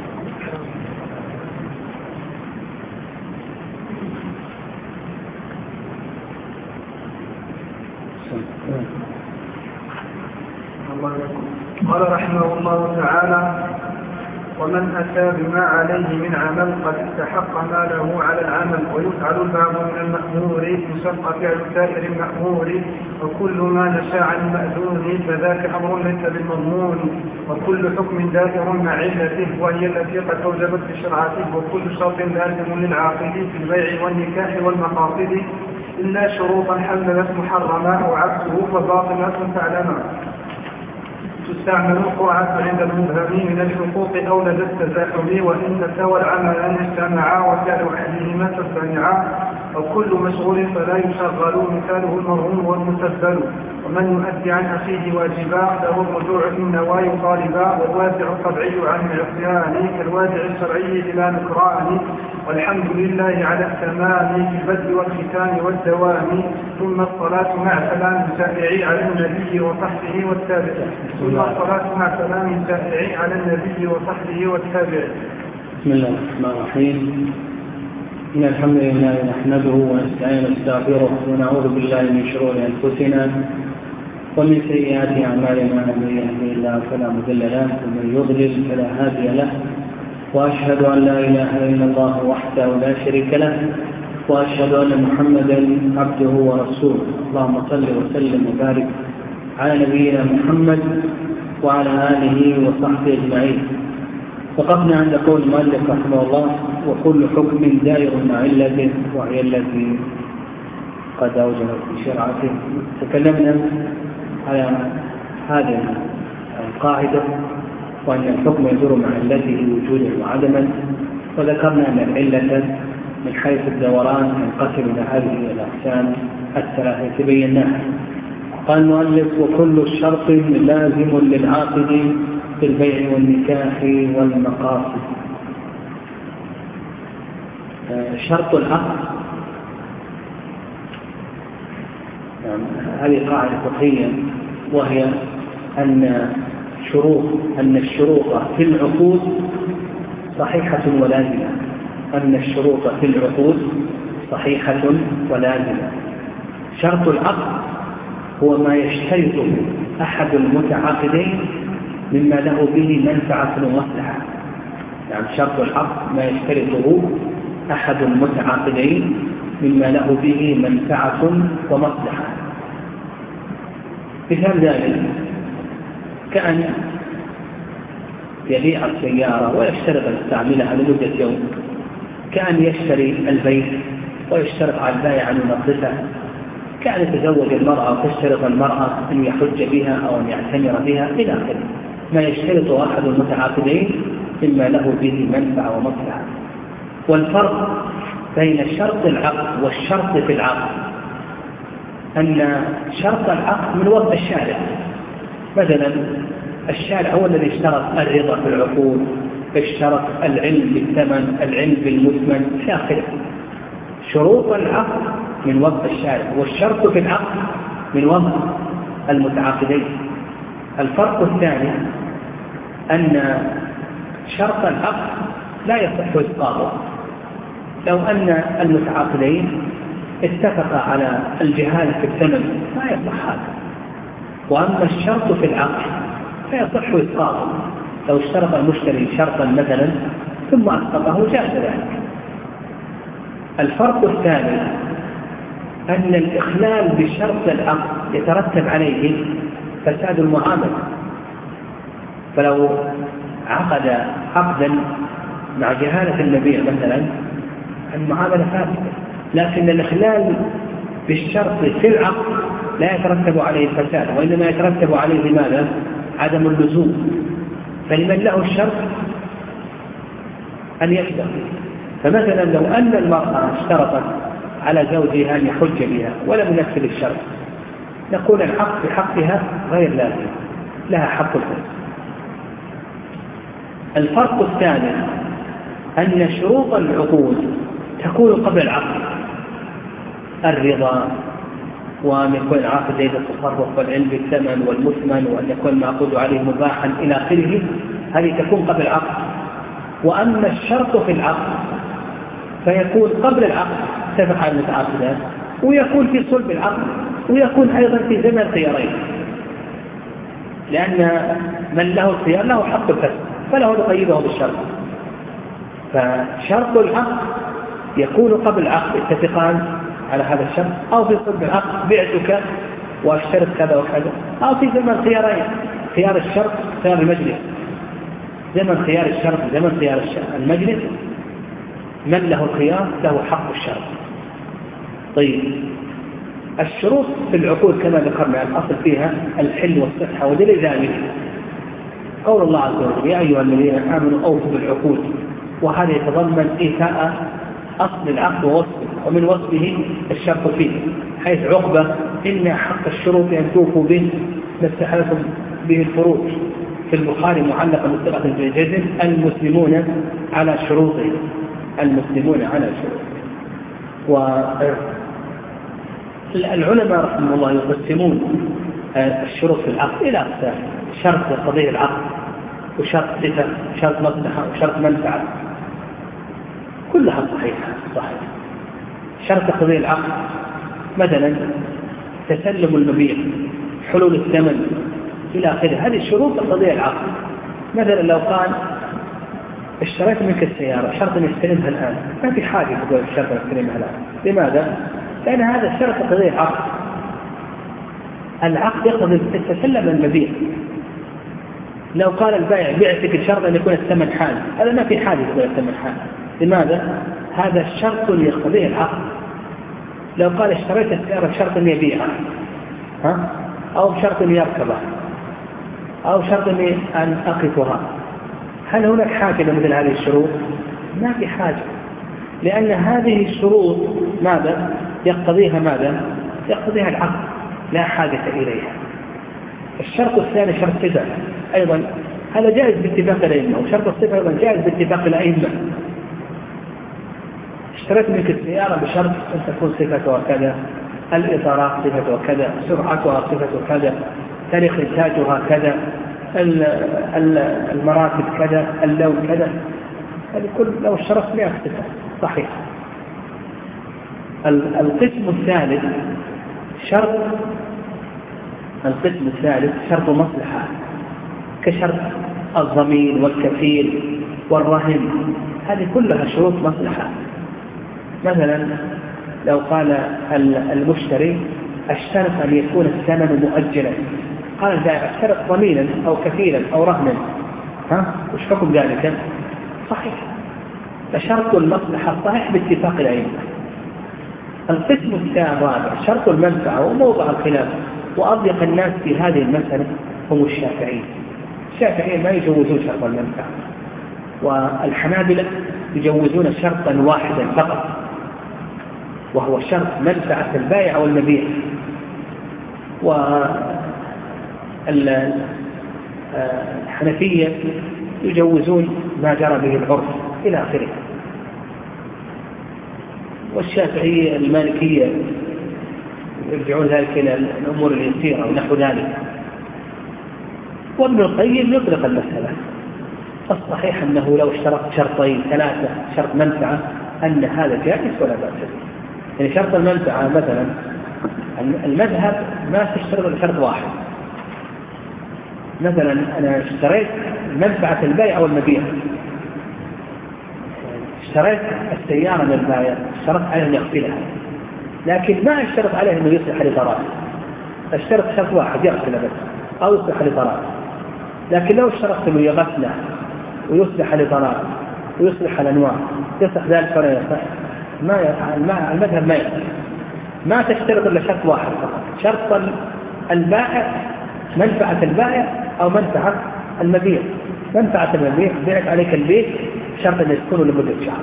قال رحمه الله تعالى: ومن أتى بما عليه من عمل قد استحق ما له على العمل، ويفعل الباب من المأمور يشق فعل سائر المأمور، وكل ما نشاء عن المأذون فذاك أمر ليس بالمضمون، وكل حكم دائر مع علته وهي التي قد أوجبت بشرعته، وكل شرط لازم للعاقل في البيع والنكاح والمقاصد إلا شروطا حللت محرما أو عكسه فباطلة تعلما. تستعمل القرعة عند المبهم من الحقوق أو لدى التزاحم، وإن تساوى العملان اجتمعا وكان أحدهما تستمعا، وكل مشغول فلا يشغل مثاله المرهون والمسبل. ومن يؤدي عن أخيه واجبا له الرجوع إنما يطالبا، والوازع الطبعي عن العصيان كالوازع الشرعي بلا نكران. والحمد لله على التمام في البدء والختام والدوام، ثم الصلاة مع سلام سائعي على النبي وصحبه والتابع. ثم الصلاة مع سلام سائعي على النبي وصحبه والتابع. بسم الله الرحمن الرحيم. إن الحمد لله نحمده ونستعين ونستغفره ونعوذ بالله من شرور أنفسنا ومن سيئات أعمالنا، من يهده الله فلا مضل له ومن يضلل فلا هادي له، وأشهد أن لا إله إلا الله وحده لا شريك له، وأشهد أن محمدا عبده ورسوله. اللهم صل وسلم وبارك على نبينا محمد وعلى آله وصحبه أجمعين. وقفنا عند قول المؤلف رحمه الله: وكل حكم دائر مع علته وهي التي قد أوجبت بشرعته. تكلمنا على هذه القاعدة وأن الحكم يدور مع علته وجودا وعدما. وذكرنا أن العلة من حيث الدوران ينقسم إلى هذه الأقسام الثلاثة بيناها. قال المؤلف: وكل شرط لازم للعاقد في البيع والنكاح والمقاصد. شرط العقد يعني هذه قاعدة فقهية، وهي أن شروط أن الشروط في العقود صحيحة ولازمة. أن الشروط في العقود صحيحة ولازمة. شرط العقد هو ما يشترطه أحد المتعاقدين مما له به منفعة ومصلحة. يعني شرط العقد ما يشترطه أحد المتعاقدين مما له به منفعة ومصلحة. مثال ذلك كأن يبيع السيارة ويشترط أن يستعملها لمدة يوم، كأن يشتري البيت ويشترط على البائع أن ينظفه، كأن يتزوج المرأة وتشترط المرأة أن يحج بها أو أن يعتمر بها إلى آخره. ما يشترط أحد المتعاقدين مما له به منفعة ومصلحة. والفرق بين شرط العقد والشرط في العقد أن شرط العقد من وضع الشارع. مثلا الشارع هو الذي اشترط الرضا في العقود، اشترط العلم بالثمن، العلم بالمثمن إلى آخره. شروط العقد من وضع الشارع، والشرط في العقد من وضع المتعاقدين. الفرق الثاني أن شرط العقد لا يصح إسقاطه. لو أن المتعاقدين اتفقا على الجهالة في الثمن لا يصح هذا. وأما الشرط في العقد فيصح إسقاطه. لو اشترط المشتري شرطا مثلا ثم أسقطه جاز ذلك. الفرق الثاني أن الإخلال بشرط العقد يترتب عليه فساد المعاملة. فلو عقد عقدا مع جهالة المبيع مثلا المعاملة فاسدة، لكن الإخلال بالشرط في العقد لا يترتب عليه الفساد، وإنما يترتب عليه ماذا؟ عدم اللزوم. فلمن له الشرط أن يشترط. فمثلا لو أن المرأة اشترطت على زوجها أن يحج بها ولم ينفذ الشرط، نقول الحق في حقها غير لازم، لها حق الفساد. الفرق الثاني أن شروط العقود تكون قبل العقد، الرضا، وأن يكون العقد زي التصرف والعلم بالثمن والمثمن، وأن يكون المعقود عليه مباحا إلى آخره، هذه تكون قبل العقد. وأما الشرط في العقد فيكون قبل العقد اتفق على المتعاقدان، ويكون في صلب العقد، ويكون أيضا في زمن الخيارين، لأن من له الخيار له حق الفساد فله يقيده بالشرط. فشرط العقد يكون قبل العقد اتفقان على هذا الشرط، أو في صلب العقد بعتك واشترط كذا وكذا، أو في زمن خيارين، خيار الشرط خيار المجلس. زمن خيار الشرط زمن خيار المجلس، من له الخيار له حق الشرط. طيب الشروط في العقود كما ذكرنا الأصل فيها الحل والصحة، ودليل ذلك قول الله عز وجل: يا أيها الذين آمنوا أوفوا بالعقود. وهذا يتضمن إيفاء أصل العقد ووصفه، ومن وصفه الشرط فيه، حيث عقبة: إن حق الشروط أن توفوا به ما استحلتم به الفروج. في البخاري معلقا بصيغة الجزم: المسلمون على شروطهم، المسلمون على شروطهم. والعلماء رحمه الله يقسمون الشروط في العقد إلى أقسام: شرط قضية العقد، وشرط صفة، وشرط مصلحة، وشرط منفعة، كلها صحيحة صحيح. شرط قضية العقد مثلا تسلم المبيع، حلول الثمن إلى آخره، هذه شروط قضية العقد. مثلا لو قال: اشتريت منك السيارة، شرط أن يستلمها الآن، ما في حاجة تقول الشرط أن يستلمها الآن. لماذا؟ لأن هذا شرط قضية العقد. العقد يقتضي أن تسلم المبيع. لو قال البائع: بعتك الشرط أن يكون الثمن حال، هذا ما في حاجة تقول الثمن حال. لماذا؟ هذا الشرط يقتضيه العقد. لو قال: اشتريت السيارة بشرط أن يبيعها، ها؟ أو بشرط أن يركبها، أو شرط أن أقفها. هل هناك حاجة لمثل هذه الشروط؟ ما في حاجة، لأن هذه الشروط ماذا يقتضيها؟ ماذا يقتضيها العقل، لا حاجة إليها. الشرط الثاني شرط صفة أيضا، هذا جائز باتفاق الأئمة، وشرط الصفة أيضا جائز باتفاق الأئمة. اشتريت منك السيارة بشرط أن تكون صفتها كذا، الإطارات صفتها كذا، سرعتها صفتها كذا، تاريخ إنتاجها كذا، المراتب كذا، اللون كذا. هذه كل لو اشترطت لها صفة صحيح. القسم الثالث شرط القسم الثالث شرط مصلحة، كشرط الضمين والكفيل والرهن، هذه كلها شروط مصلحة. مثلا لو قال المشتري اشترط أن يكون الثمن مؤجلا، قال البائع اشترط ضمينا أو كفيلا أو رهنا، ها وش حكم ذلك؟ صحيح، فشرط المصلحة صحيح باتفاق الأئمة. القسم الرابع شرط المنفعة، وموضع الخلاف، وأضيق الناس في هذه المسألة هم الشافعيين. الشافعيين ما يجوزون شرط المنفعة، والحنابلة يجوزون شرطا واحدا فقط، وهو شرط منفعة البائع والمبيع. والحنفية يجوزون ما جرى به العرف إلى آخره. والشافعية المالكية يرجعون ذلك إلى الأمور اليسيرة ونحو ذلك. وابن القيم يطلق المسألة. الصحيح أنه لو اشترط شرطين ثلاثة، شرط منفعة، أن هذا جائز ولا بأس به. يعني شرط المنفعة مثلا المذهب ما تشترط شرط واحد. مثلا أنا اشتريت منفعة البيع والمبيع، اشتريت السيارة من البائع، اشترط عليه أن يغسلها، لكن ما اشترط عليه أنه يصلح لطراد، اشترط شرط واحد يغسل بس أو يصلح لطراد. لكن لو اشترطت أنه يغسله ويصلح لطراد ويصلح الأنواع، يصلح ذلك ولا يصلح، ما المذهب ما يصلح. ما تشترط إلا شرط واحد فقط، شرط البائع، منفعة البائع أو منفعة المبيع. منفعة المبيع بيعت عليك البيت شرط أن يكون لمدة شهر.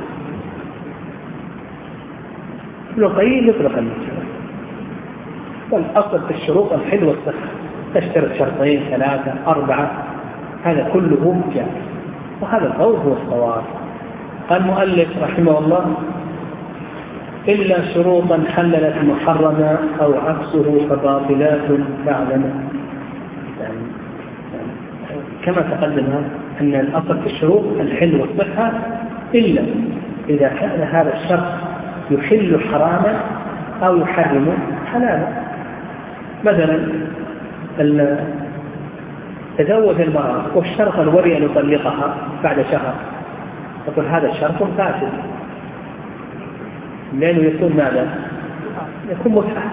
ابن القيم يطلق المسألة. والأصل في الشروط الحل والصحة، تشترط شرطين ثلاثة أربعة، هذا كله جائز، وهذا القول هو الصواب. قال المؤلف رحمه الله: إلا شروطا حللت محرما أو عكسه فباطلات تعلم. يعني كما تقدم أن الأصل في الشروط الحل والصحة، إلا إذا كان هذا الشرط يحل حراما أو يحرم حلالا. مثلا تزوج المرأة واشترط الولي أن يطلقها بعد شهر، يقول هذا الشرط فاسد، لأنه يكون ماذا؟ يكون متعة.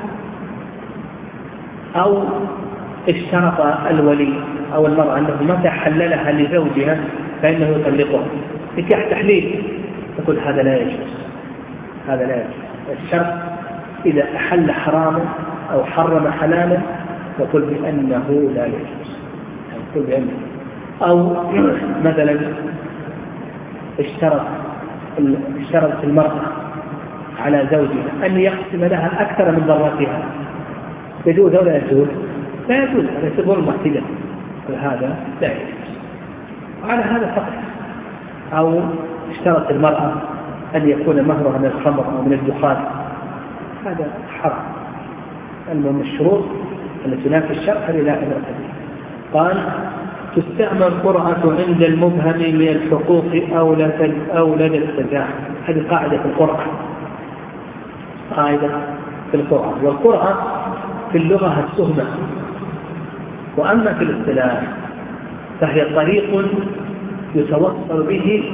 أو اشترط الولي أو المرأة أنه متى حللها لزوجها فإنه يطلقها نكاح تحليل، يقول هذا لا يجوز، هذا لا يجوز. الشرط إذا أحل حراما أو حرم حلالا يقول بأنه لا يجوز، يقول بأنه. أو مثلا اشترط اشترط المرأة على زوجها أن يقسم لها أكثر من ذراتها، يجوز أو لا يجوز؟ لا يجوز، هذا يعتبر معتدى، وهذا لا يجوز. وعلى هذا فقط. أو اشترط المرأة أن يكون مهرها من الخمر أو من الدخان، هذا حرام. المهم الشروط التي تنافي الشرع هذه لا عبرة بها. قال: تستعمل القرعة عند المبهم من الحقوق أو لدى التزاحم. هذه قاعدة في القرعة، قاعدة في القرعة. والقرعة في اللغة السهمة، وأما في الاصطلاح فهي طريق يتوصل به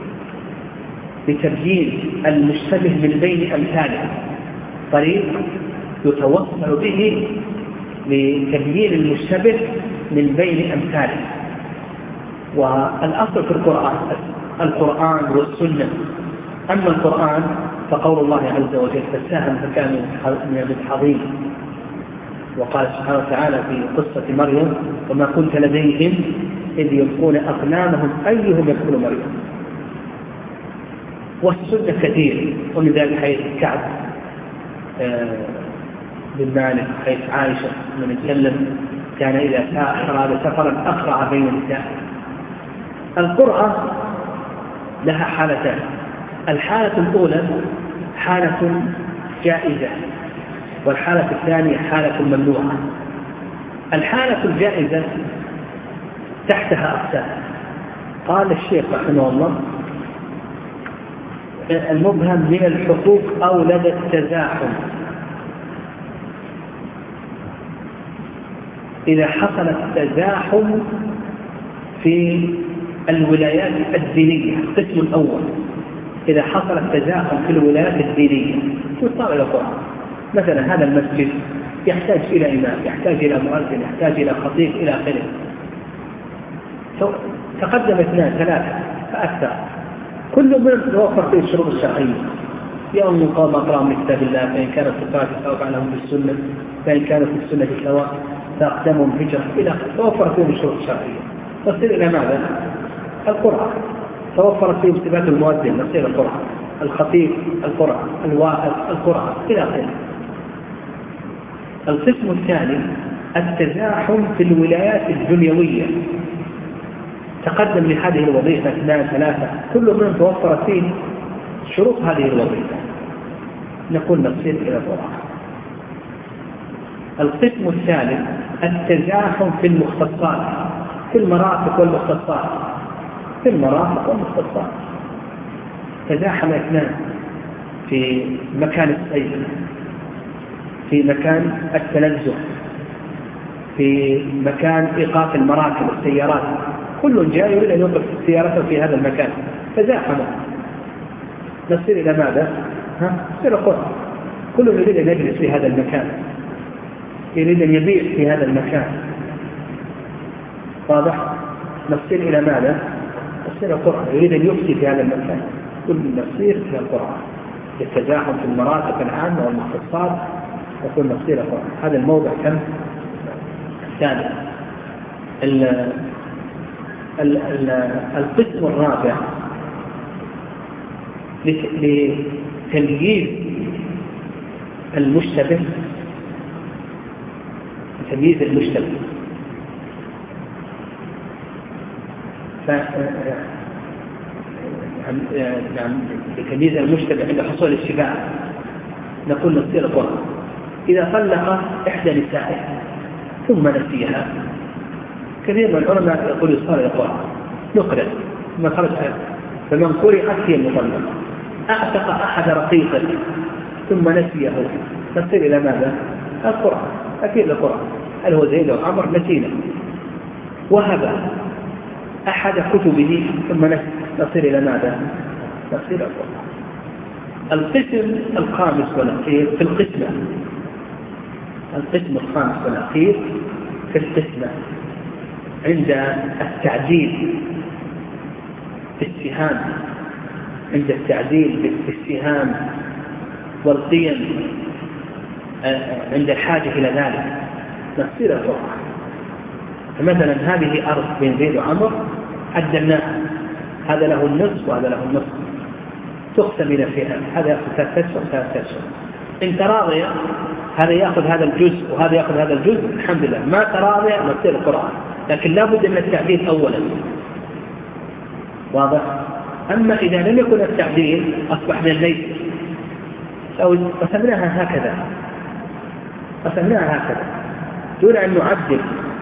لتبيين المشتبه من بين أمثاله، طريق يتوصل به لتبيين المشتبه من بين أمثاله. والأصل في القرآن القرآن والسنة. أما القرآن فقول الله عز وجل: فساهم فكان من الحضيض. وقال سبحانه وتعالى في قصة مريم وما كنت لديهم إذ يلقون أقلامهم أيهم يكفل مريم. والسنة كثير، ومن ذلك حيث كعب بن مالك، حيث عائشة من وسلم كان إذا أراد سفرا أقرع بين النساء. القرعة لها حالتان. الحالة الأولى حالة جائزة، والحالة الثانية حالة ممنوعة. الحالة الجائزة تحتها أقسام. قال الشيخ رحمه الله: المبهم من الحقوق أو لدى التزاحم، إذا حصل التزاحم في الولايات الدينية. القسم الأول: إذا حصل التزاحم في الولايات الدينية يصار إلى القرآن. مثلا هذا المسجد يحتاج إلى إمام، يحتاج إلى مؤذن، يحتاج إلى خطيب، إلى آخره. تقدم اثنان ثلاثة فأكثر، كل من توفر فيه الشروط الشرعية. يوم يقام أقرام لكتاب الله، فإن كانت الصفات سواء عليهم بالسنة، فإن كانت في السنة سواء فأقدمهم هجرة، إلى توفر فيهم الشروط الشرعية. نصير إلى ماذا؟ القرآن. توفرت فيه صفات المؤذن، نصير القرآن. الخطيب القرآن، الواعظ القرآن، إلى آخره. القسم الثاني التزاحم في الولايات الدنيوية. تقدم لهذه الوظيفة اثنان ثلاثة، كل من توفرت فيه شروط هذه الوظيفة، نقول نصير إلى القرآن. القسم الثالث التزاحم في المختصات، في المرافق والمختصات. في المرافق والمختصات تزاحم اثنان في مكان الصيد، في مكان التنزه، في مكان إيقاف المراكب والسيارات. كل جاء يريد أن يوقف سيارته في هذا المكان، تزاحم. نصير إلى ماذا؟ ها؟ نصير القرآن. كل يريد أن يجلس في هذا المكان، يريد أن يبيع في هذا المكان. واضح؟ نصير إلى ماذا؟ نصير القرآن. يريد أن يفتي في هذا المكان، كل نصير إلى القرآن. التزاحم في المرافق العامة والمختصات يكون نصير القرآن. هذا الموضع كم؟ الثاني. القسم الرابع لتمييز المشتبه، تمييز المشتبه. ف يعني لتمييز المشتبه عند حصول الشفاعة نقول نصير القرآن. إذا طلق إحدى نسائه ثم نسيها، كثير من العلماء يقول يصار القرآن، نقرأ ما خرج فمن قرئت هي المطلقة. أعتق أحد رقيقه ثم نسيه، نصير إلى ماذا؟ القرآن. أكيد القرآن. هل هو زيد أو عمر؟ نسينا. وهب أحد كتبه ثم نسي، نصير إلى ماذا؟ نصير القرآن. القسم الخامس والأخير في القسمة. القسم الخامس والأخير في القسمة عند التعديل بالسهام، عند التعديل بالسهام والقيم عند الحاجة إلى ذلك، نصير القرآن. فمثلا هذه أرض بين زيد وعمر عدلناها، هذا له النصف وهذا له النصف، تقسم إلى فئات، هذا يأخذ ثلاثة أشهر ثلاثة أشهر. إن تراضي هذا يأخذ هذا الجزء وهذا يأخذ هذا الجزء، الحمد لله. ما تراضي نصير القرآن، لكن لا بد من التعديل أولا. واضح؟ أما إذا لم يكن التعديل أصبح من الليل. أو قسمناها هكذا، قسمناها هكذا دون أن نعدل،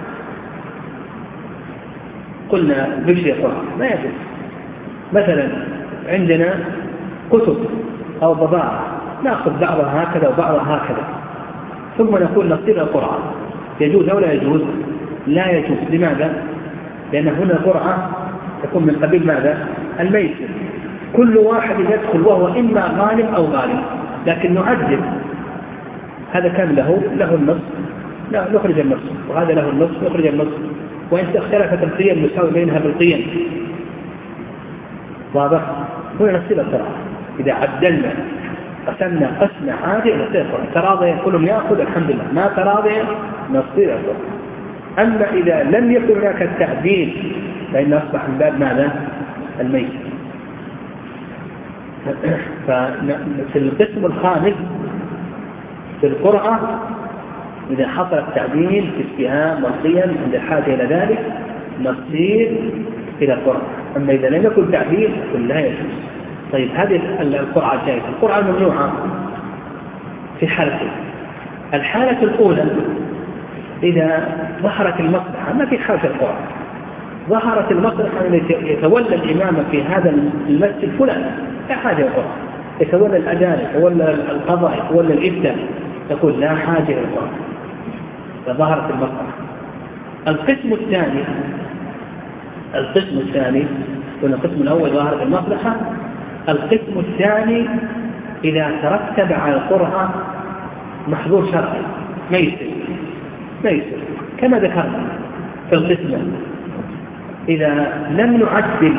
قلنا بشي القرآن ما يجوز. مثلا عندنا كتب أو بضاعة، نأخذ بعضها هكذا وبعضها هكذا ثم نقول نصير القرآن. يجوز أو لا يجوز؟ لا يجوز. لماذا؟ لأن هنا القرآن تكون من قبيل ماذا؟ الميسر. كل واحد يدخل وهو إما غالب أو غالب، لكن نعدل. هذا كان له له النصف، لا نخرج النصف، وهذا له النصف نخرج النصف، وإن اختلفت القيم نساوي بينها بالقيم. واضح؟ هنا نصير القرآن. إذا عدلنا قسمنا قسمة عادي نصير القرآن، تراضي كلهم يأخذ الحمد لله، ما تراضي نصير القرآن. أما إذا لم يكن هناك التعديل فإن أصبح من باب ماذا؟ الميت. ففي القسم الخامس في القرآن إذا حصل التعديل في السهام والقيم عند الحاجة إلى ذلك نصير إلى القرآن. أما إذا لم يكن تعديل فلا يجوز. طيب هذه القرعة جائزة. القرعة ممنوعة في حالتين. الحالة الأولى إذا ظهرت المصلحة، ما في حاجة القرعة، ظهرت المصلحة أن يتولى الإمام في هذا المسجد فلان، لا حاجة القرعة، يتولى الأذان، يتولى القضاء، يتولى الإفتاء، تقول لا حاجة القرعة، فظهرت المصلحة. القسم الثاني القسم الثاني قلنا القسم الأول ظهرت المصلحة. القسم الثاني إذا ترتب على القرعة محظور شرعي ما يصير ما يصير كما ذكرنا في القسم. إذا لم نعدل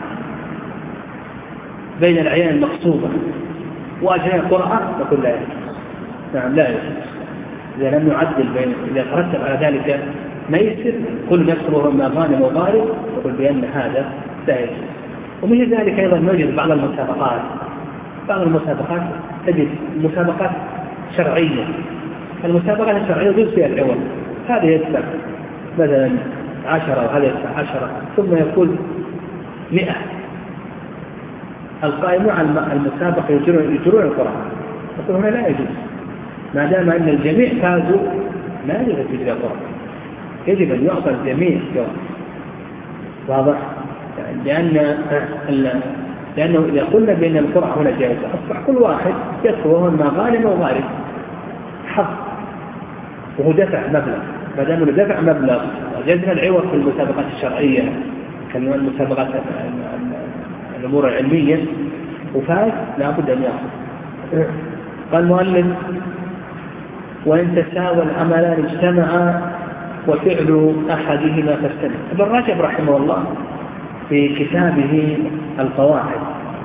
بين العيان المقصودة وأجناء القرعة نقول لا يجوز. نعم لا يجوز. إذا لم نعدل بين إذا ترتب على ذلك ما يصير كل يصبر ما غانم وغارب نقول بأن هذا لا يجوز. ومن ذلك أيضا نجد بعض المسابقات بعض المسابقات تجد مسابقات شرعية. المسابقات الشرعية يجوز فيها العوض، هذا يدفع مثلا عشرة وهذا يدفع عشرة ثم يقول مئة. القائمون على المسابقة يجرون القرعة، يقول هنا لا يجوز ما دام أن الجميع فازوا ما يجوز تجري القرعة، يجب أن يعطى الجميع جواب. واضح؟ لأن لأنه إذا قلنا بأن القرعة هنا جائزة أصبح كل واحد يدخل وهو ما غالب وغالب حظ وهو دفع مبلغ. ما دام انه دفع مبلغ وجدنا العوض في المسابقات الشرعية كالمسابقات الأمور العلمية وفاز لابد أن يأخذ. قال المؤلف وإن تساوى العملان اجتمعا وفعل أحدهما فاستمع. ابن رجب رحمه الله في كتابه القواعد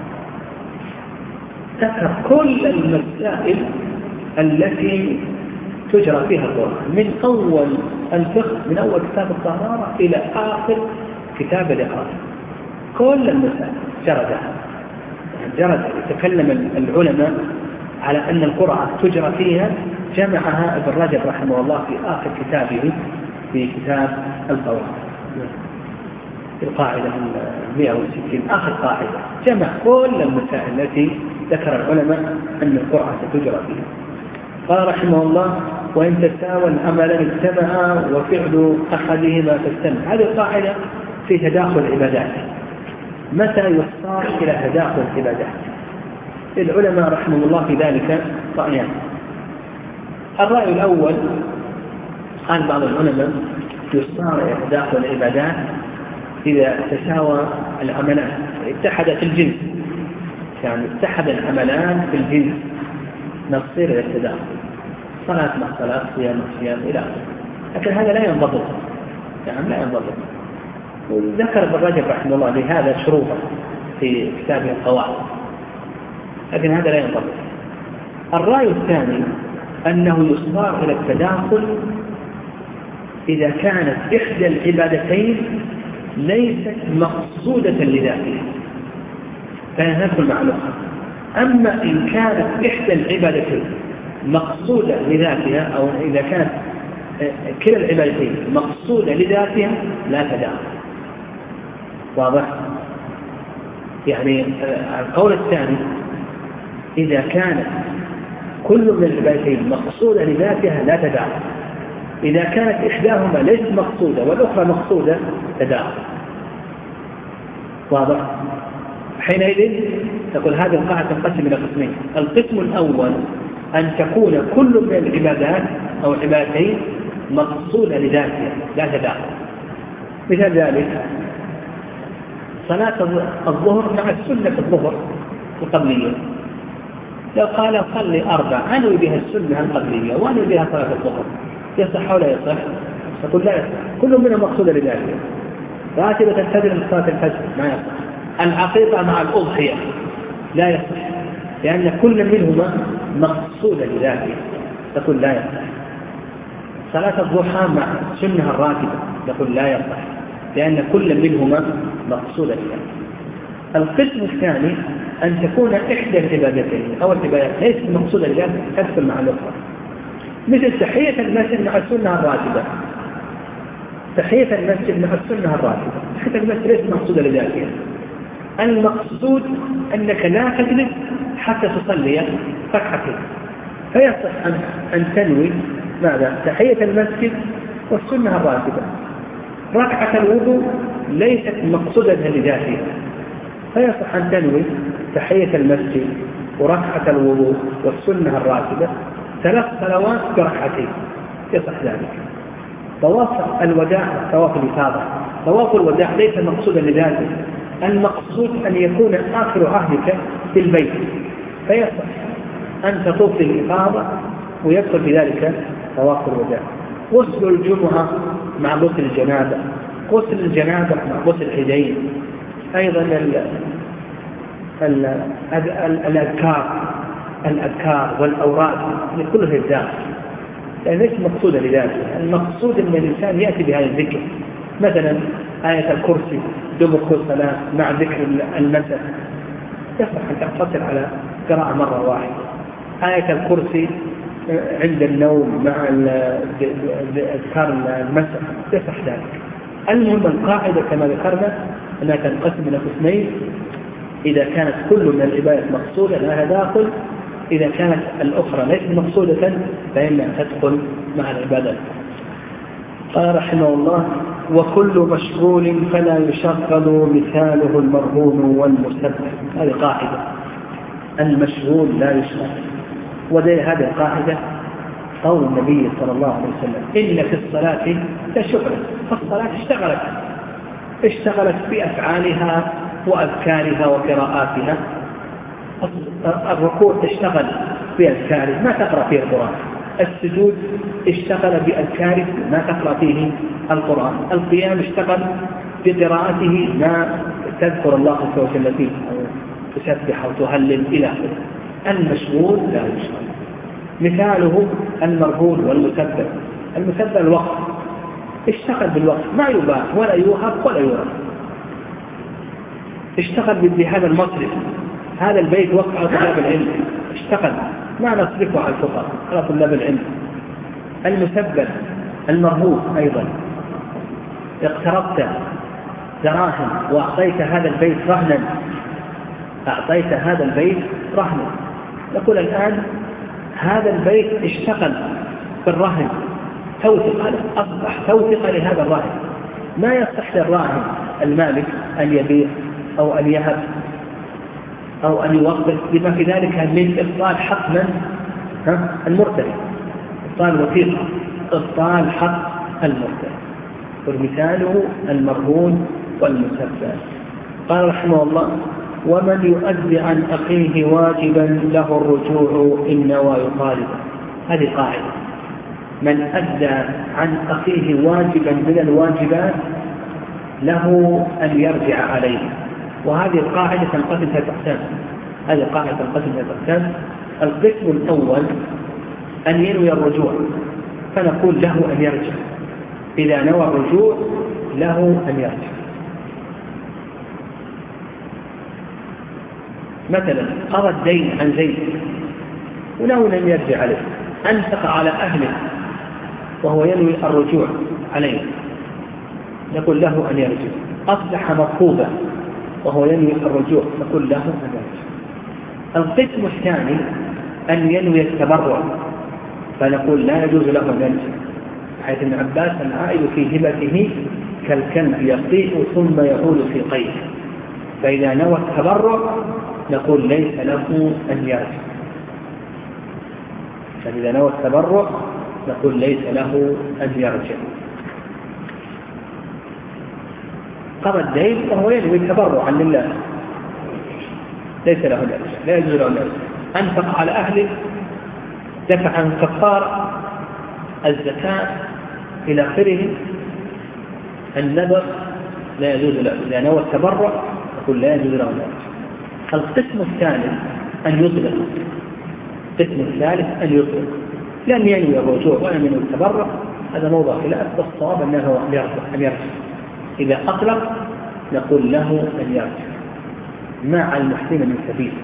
ذكر كل المسائل التي تجرى فيها القرآن من أول الفقه من أول كتاب الطهارة إلى آخر كتاب الإقرار. كل المسائل جردها جرد يتكلم العلماء على أن القرآن تجرى فيها، جمعها ابن رجب رحمه الله في آخر كتابه في كتاب القواعد القاعدة مئة وستين آخر قاعدة جمع كل المسائل التي ذكر العلماء أن القرآن تجرى فيها. قال رحمه الله وإن تساوى العملان اجتمعا وفعل أحدهما فاستمع. هذه القاعدة في تداخل العبادات. متى يصار إلى تداخل العبادات؟ العلماء رحمه الله في ذلك رأيان. الرأي الأول قال بعض العلماء يصار إلى تداخل العبادات إذا تساوى العملان اتحدت الجنس، يعني اتحد العملان في الجنس نصير إلى التداخل، صلاة مع صلاة، صيام مع صيام إلى آخره. لكن هذا لا ينضبط، يعني لا ينضبط. وذكر ابن رجب رحمه الله لهذا شروطا في كتابه القواعد، لكن هذا لا ينضبط. الرأي الثاني أنه يصار إلى التداخل إذا كانت إحدى العبادتين ليست مقصودة لذاتها، فندخل مع الأخرى. أما إن كانت إحدى العبادتين مقصودة لذاتها أو إذا كانت كلا العبادتين مقصودة لذاتها لا تداخل. واضح؟ يعني القول الثاني إذا كانت كل من العبادتين مقصودة لذاتها لا تداخل، إذا كانت إحداهما ليست مقصودة والأخرى مقصودة تداخل. واضح؟ حينئذ تقول هذه القاعدة تنقسم إلى قسمين. القسم الأول أن تكون كل من العبادات أو عبادتين مقصودة لذاتها لا تداخل. مثال ذلك صلاة الظهر مع السنة الظهر القبلية، لو قال صلي أربع أنوي بها السنة القبلية وأنوي بها صلاة الظهر يصح ولا يصح؟ تقول لا يصح، كل منها مقصودة لذاتها. راتبة تنتظر من صلاة الفجر ما يصح. العقيقة مع الأضحية لا يصح، لأن كل منهما مقصودا لذاته، تقول لا يصح. صلاة الضحى مع سنة الراتبة، تقول لا يصح، لأن كل منهما مقصودا لذاته. القسم الثاني أن تكون إحدى العبادتين أو العبادات ليست مقصودة لذاته تدخل مع الأخرى، مثل تحية المسجد مع السنة الراتبة. تحية المسجد مع السنة الراتبة، تحية المسجد ليست مقصودة لذاتها، المقصود أنك لا تجلس حتى تصلي ركعتين، فيصح أن تنوي ماذا؟ تحية المسجد والسنة الراتبة. ركعة الوضوء ليست مقصودة لذاتها، فيصح أن تنوي تحية المسجد وركعة الوضوء والسنة الراتبة ثلاث صلوات بركعتين، يصح ذلك. طواف الوداع طواف الإفاضة، طواف الوداع ليس مقصودا لذاته، المقصود أن يكون آخر عهدك في البيت، فيصح أن تطوف الإفاضة ويدخل بذلك طواف الوداع. غسل الجمعة مع غسل الجنابة، غسل الجنابة مع غسل الحجين، أيضا ال ال الأذكار الأذكار والأوراق كلها الداخل، لأن ليس مقصودة لذاته. المقصود أن الإنسان يأتي بهذا الذكر، مثلا آية الكرسي دبر كل صلاة مع ذكر المساء، يصح أن تقتصر على قراءة مرة واحدة. آية الكرسي عند النوم مع أذكار المساء، يصح ذلك. المهم القاعدة كما ذكرنا أنها تنقسم إلى قسمين: إذا كانت كل من العبادات مقصودة لها داخل، إذا كانت الأخرى ليست مقصودة فإنها تدخل مع العبادات. قال رحمه الله: وكل مشغول فلا يشغل مثاله المرهون والمسبح. هذه قاعدة، المشغول لا يشغل. وهذه القاعدة قول النبي صلى الله عليه وسلم: إن في الصلاة لشغلا. فالصلاة اشتغلت اشتغلت بأفعالها وأذكارها وقراءاتها. الركوع اشتغل بأذكاره ما تقرأ فيه القرآن، السجود اشتغل بأذكاره ما تقرأ فيه القرآن، القيام اشتغل بقراءته ما تذكر الله عز وجل فيه أو تسبح أو تهلل إلى آخره. المشغول لا يشغل. مثاله المرهون والمسبح. المسبح الوقت، اشتغل بالوقت ما يباع ولا يوهب ولا يورث. اشتغل بهذا المصرف، هذا البيت وقع على طلاب العلم، اشتغل ما نصرفه على الفقراء على طلاب العلم. المسبح المرهون أيضا، اقتربت دراهم وأعطيت هذا البيت رهنا، أعطيت هذا البيت رهنا، نقول الآن هذا البيت اشتغل بالرهن، توثق، أصبح توثق لهذا الراهن. ما يصح للراهن المالك أن يبيع أو أن يهب أو أن يوقف بما في ذلك من إبطال حق من المرتهن، إبطال وثيقة، إبطال حق المرتهن. ومثاله المرهون والمسبح. قال رحمه الله: ومن يؤدي عن أخيه واجبا له الرجوع إن نوى يطالبه. هذه قاعدة: من أدى عن أخيه واجبا من الواجبات له أن يرجع عليه. وهذه القاعدة تنقسم إلى أقسام. هذه القاعدة تنقسم إلى أقسام. القسم الأول أن ينوي الرجوع، فنقول له أن يرجع. إذا نوى الرجوع له أن يرجع. مثلا قضى الدين عن زيد وله أن يرجع عليه، أنفق على أهله وهو ينوي الرجوع عليه، نقول له أن يرجع. أصبح مطلوبا وهو ينوي الرجوع، نقول له أن يرجع. القسم الثاني أن ينوي التبرع، فنقول لا يجوز له أن يرجع، حيث ابن عباس: العائد في هبته كالكلب يقيء ثم يعود في قيء. فإذا نوى التبرع نقول ليس له أن يرجع. فإذا نوى التبرع نقول ليس له أن يرجع. قضى الدين وهو ينوي التبرع لله، ليس له أن يرجع، لا يجوز له أن يرجع. أنفق على أهله، دفع عن كفارة الزكاة إلى آخره، النذر لا يجوز له. إذا نوى التبرع نقول لا يجوز له أن يرجع. القسم الثالث أن يطلق. القسم الثالث أن يطلق، لم ينوي الرجوع ولم ينوي التبرع، هذا موضع خلاف، والصواب أنه أن يرجع. إذا أطلق نقول له أن يرجع مع المحسن من سبيل.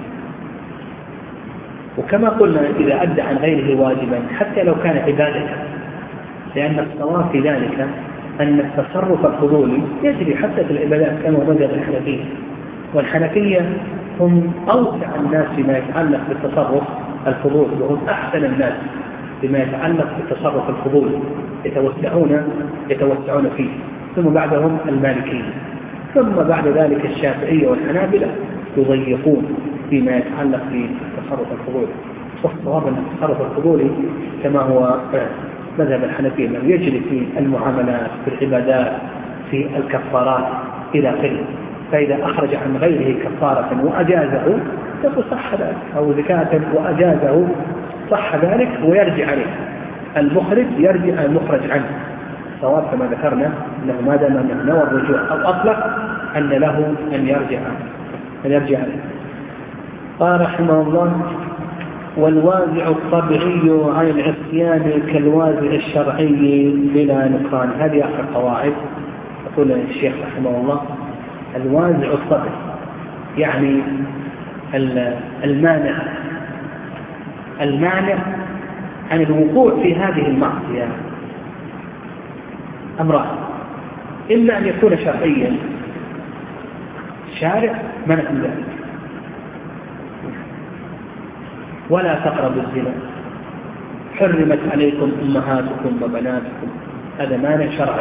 وكما قلنا إذا أدى عن غيره واجبا حتى لو كان عبادة، لأن الصواب في ذلك أن التصرف الفضولي يجري حتى في العبادات كما مذهب الحنفية، والحنفية هم أوسع الناس فيما يتعلق بالتصرف الفضولي، وهم أحسن الناس بما يتعلق بالتصرف الفضولي، يتوسعون يتوسعون فيه. ثم بعدهم المالكية، ثم بعد ذلك الشافعية والحنابلة يضيقون فيما يتعلق بالتصرف الفضولي. والصواب أن التصرف الفضولي كما هو مذهب الحنفية أنه يجري في المعاملات، في العبادات، في الكفارات إلى آخره. فإذا أخرج عن غيره كفارة وأجازه يقول صح ذلك، أو زكاة وأجازه صح ذلك ويرجع عليه. المخرج يرجع المخرج عنه. صواب كما ذكرنا أنه ما دام أنه نوى الرجوع أو أطلق أن له أن يرجع أن يرجع عليه. قال رحمه الله: والوازع الطبيعي عن العصيان كالوازع الشرعي بلا نكران. هذه آخر قواعد. يقول الشيخ رحمه الله: الوازع الطبيعي يعني المانع المانع عن الوقوع في هذه المعصية أمران: إما أن يكون شرعيا، الشارع منع من ذلك، ولا تقربوا الزنا، حرمت عليكم أمهاتكم وبناتكم، هذا مانع شرعي.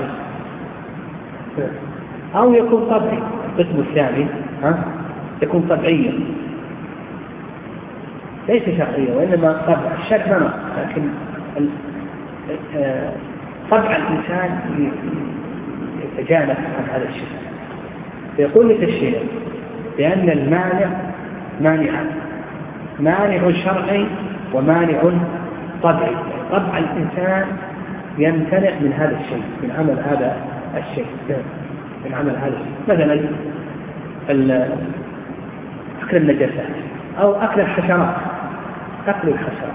أو يكون طبعي، القسم الثاني ها يكون طبيعيا ليس شرعيا وإنما طبع. الشرع منع، لكن طبع الإنسان يتجانب عن هذا الشيء. فيقول لك الشيء بأن المانع مانعان: مانع شرعي ومانع طبعي. طبع الإنسان يمتنع من هذا الشيء، من عمل هذا الشيء، من عمل هذا الشيء. مثلا أكل النجاسات أو أكل الحشرات، أكل الحشرات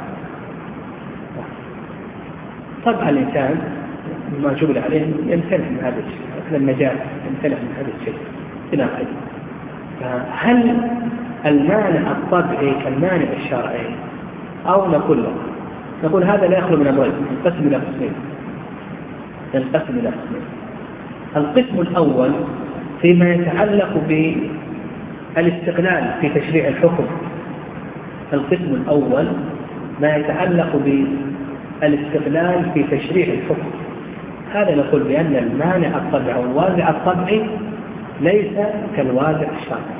طبع الإنسان ما جبل عليه يمتنع من هذا الشيء. أكل النجاسة يمتنع من هذا الشيء إلى آخره. فهل المانع الطبعي كالمانع الشرعي، أو نقول له نقول هذا لا يخلو من أمرين، ينقسم إلى قسمين ينقسم إلى قسمين القسم الأول فيما يتعلق بالاستقلال في تشريع الحكم. القسم الأول ما يتعلق بالاستقلال في تشريع الحكم. هذا نقول بأن المانع الطبعي أو الوازع الطبعي ليس كالوازع الشرعي.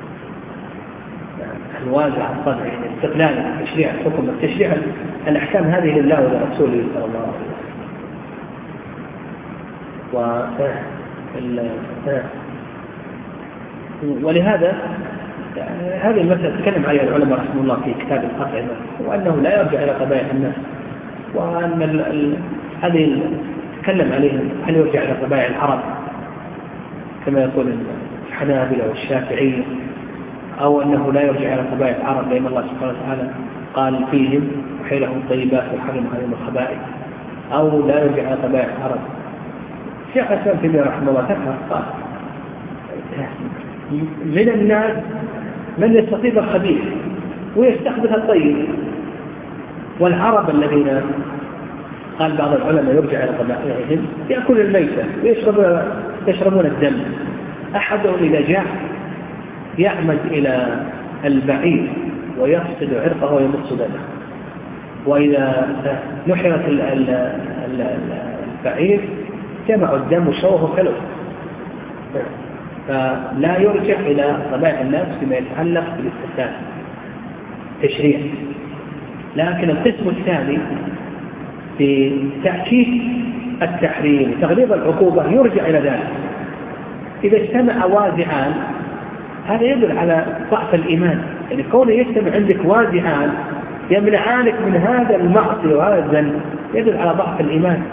الوازع الطبعي الاستقلال في تشريع الحكم، التشريع الأحكام هذه لله ولرسوله صلى الله عليه وسلم. ولهذا هذه المسألة تكلم عليها العلماء رحمه الله في كتاب القطع، وأنه لا يرجع إلى قبائل الناس، وأن هذه تكلم عليه هل يرجع إلى قبائل العرب كما يقول الحنابلة والشافعية، أو أنه لا يرجع إلى قبائل العرب لأن الله سبحانه وتعالى قال فيهم وحيلهم الطيبات وحرم عليهم الخبائث، أو لا يرجع إلى قبائل العرب. الشيخ الإسلام ابن تيمية رحمه الله ذكر قال من الناس من يستطيب الخبيث ويستخبث الطيب، والعرب الذين قال بعض العلماء يرجع إلى قبائلهم يأكل الميتة ويشربون يشربون الدم. أحدهم إذا جاء يعمد إلى البعير ويفسد عرقه ويمص دمه، وإذا نحرت البعير جمعوا الدم وشوه كله. فلا يرجع إلى قبائل الناس فيما يتعلق بالاستثناء تشريع. لكن القسم الثاني في تأكيد التحريم وتغليظ العقوبة يرجع إلى ذلك. إذا اجتمع وازعان هذا يدل على ضعف الإيمان، يعني كونه يجتمع عندك وازعان يمنعانك من هذا المعصية وهذا الذنب يدل على ضعف الإيمان،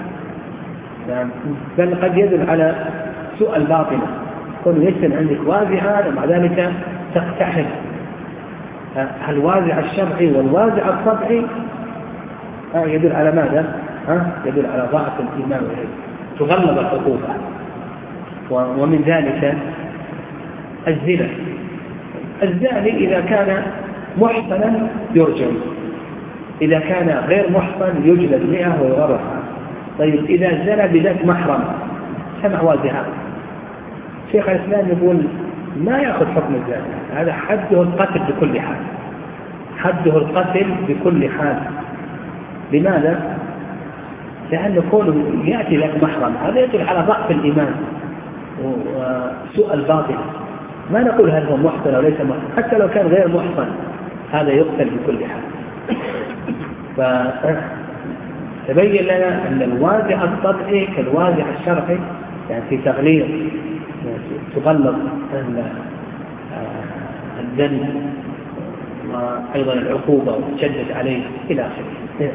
بل قد يدل على سوء الباطنة. كونه يجتمع عندك وازعان ومع ذلك تقتحم الوازع الشرعي والوازع الطبعي يدل على ماذا؟ يدل على ضعف الإيمان تغلب العقوبة. ومن ذلك الزنا. الزاني إذا كان محصنا يرجم، إذا كان غير محصن يجلد مئة ويغرق. طيب إذا زنى بذات محرم سمع وازعا، شيخ الإسلام يقول ما يأخذ حكم الزاني، هذا حده القتل بكل حال، حده القتل بكل حال. لماذا؟ لأنه كونه يأتي ذات محرم هذا يدل على ضعف الإيمان وسوء الباطل. ما نقول هل هو محصن أو ليس محصن، حتى لو كان غير محصن هذا يقتل بكل حال. فتبين لنا أن الوازع الطبعي كالوازع الشرعي، يعني في تغليظ تغلظ الذنب وأيضا العقوبة وتشدد عليه إلى آخره.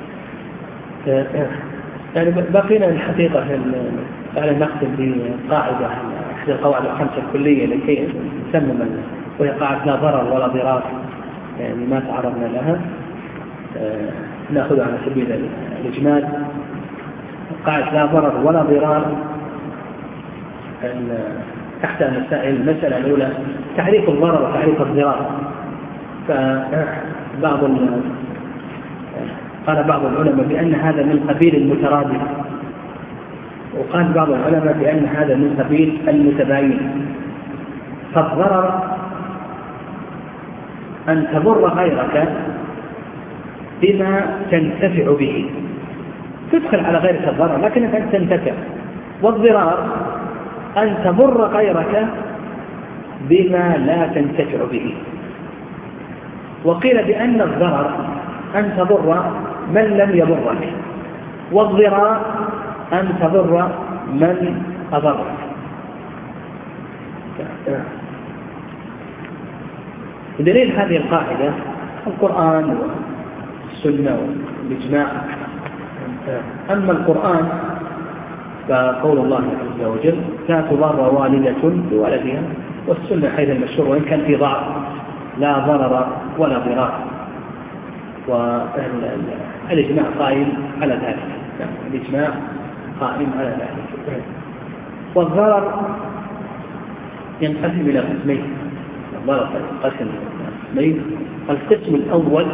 يعني بقينا الحقيقة على نختم بقاعدة أحد القواعد الخمسة الكلية لكي نسمم، وهي قاعدة لا ضرر ولا ضرار، يعني ما تعرضنا لها نأخذها على سبيل الإجمال. قاعدة لا ضرر ولا ضرار تحت مسائل. المسألة الأولى تعريف الضرر وتعريف الضرار. فبعض قال بعض العلماء بأن هذا من قبيل المترادف، وقال بعض العلماء بأن هذا من قبيل المتباين. فالضرر أن تضر غيرك بما تنتفع به، تدخل على غيرك الضرر لكنك أنت تنتفع. والضرار أن تضر غيرك بما لا تنتفع به. وقيل بأن الضرر أن تضر من لم يضرك، والضرار أن تضر من أضرك. دليل هذه القاعدة القرآن والسنة والإجماع. أما القرآن فقول الله عز وجل لا تضر والدة بولدها، والسنة حيث المشهور وإن كان في ضعف لا ضرر ولا ضرار. والإجماع قائم على ذلك، الإجماع قائم على ذلك. والضرر ينقسم إلى قسمين. الضرر ينقسم إلى قسمين. القسم الأول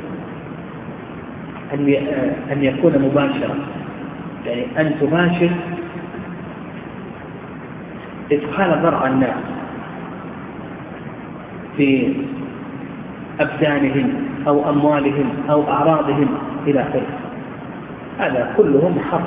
أن يكون مباشرا، يعني أن تباشر إدخال ضرر الناس في أبدانهم أو أموالهم أو أعراضهم إلى آخره، هذا كله محرم.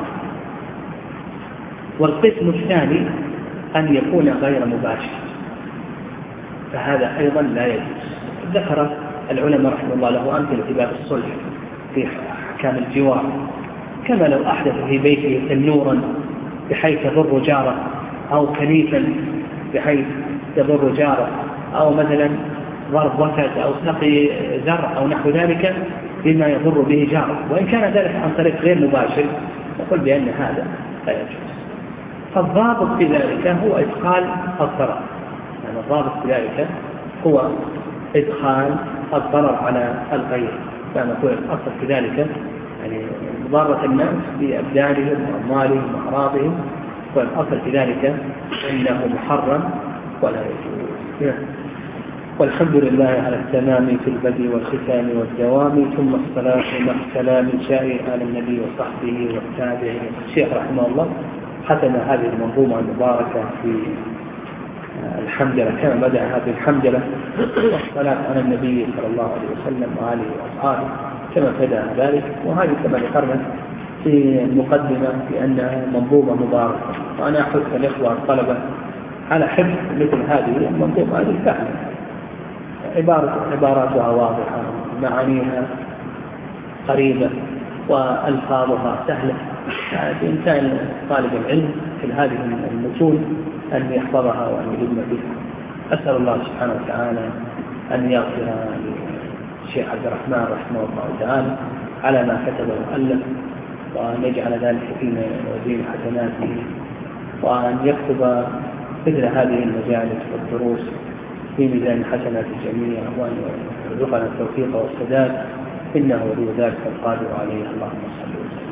والقسم الثاني أن يكون غير مباشر، فهذا أيضا لا يجوز. ذكر العلماء رحمه الله له أمثلة في باب الصلح في أحكام الجوار، كما لو أحدث في بيته تنورا بحيث يضر جاره، أو كنيسا بحيث يضر جاره، أو مثلا ضرب وسد أو سقي زرع أو نحو ذلك بما يضر به جاره، وإن كان ذلك عن طريق غير مباشر نقول بأن هذا لا يجوز. فالضابط في ذلك هو إدخال الضرر، يعني الضابط في ذلك هو إدخال الضرر على الغير. فنقول الأصل في ذلك يعني ضارة الناس بأبدانهم وأموالهم وأعراضهم، والأصل في ذلك أنه محرم ولا يجوز. والحمد لله على التمام في البدء والختام والدوام، ثم الصلاة مع السلام شائع على النبي وصحبه والتابعين. الشيخ رحمه الله ختم هذه المنظومة المباركة في الحمدلة، كما بدأ هذه الحمدلة والصلاة على النبي صلى الله عليه وسلم وآله وأصحابه كما بدأ ذلك. وهذه كما ذكرنا في المقدمة بأنها منظومة مباركة، وأنا أحث الإخوة الطلبة على حفظ مثل هذه المنظومة. هذه سهلة، عبارة عباراتها واضحة، معانيها قريبة، وألفاظها سهلة. بإمكان طالب العلم في هذه المتون أن يحفظها وأن يلم بها. أسأل الله سبحانه وتعالى أن يغفر للشيخ عبد الرحمن رحمه الله تعالى على ما كتب وألف، وأن يجعل ذلك في موازين حسناته، وأن يكتب مثل هذه المجالس والدروس في ميزان حسنات الجميع وأن يرزقنا التوفيق والسداد إنه ولي ذلك القادر عليه. اللهم صل وسلم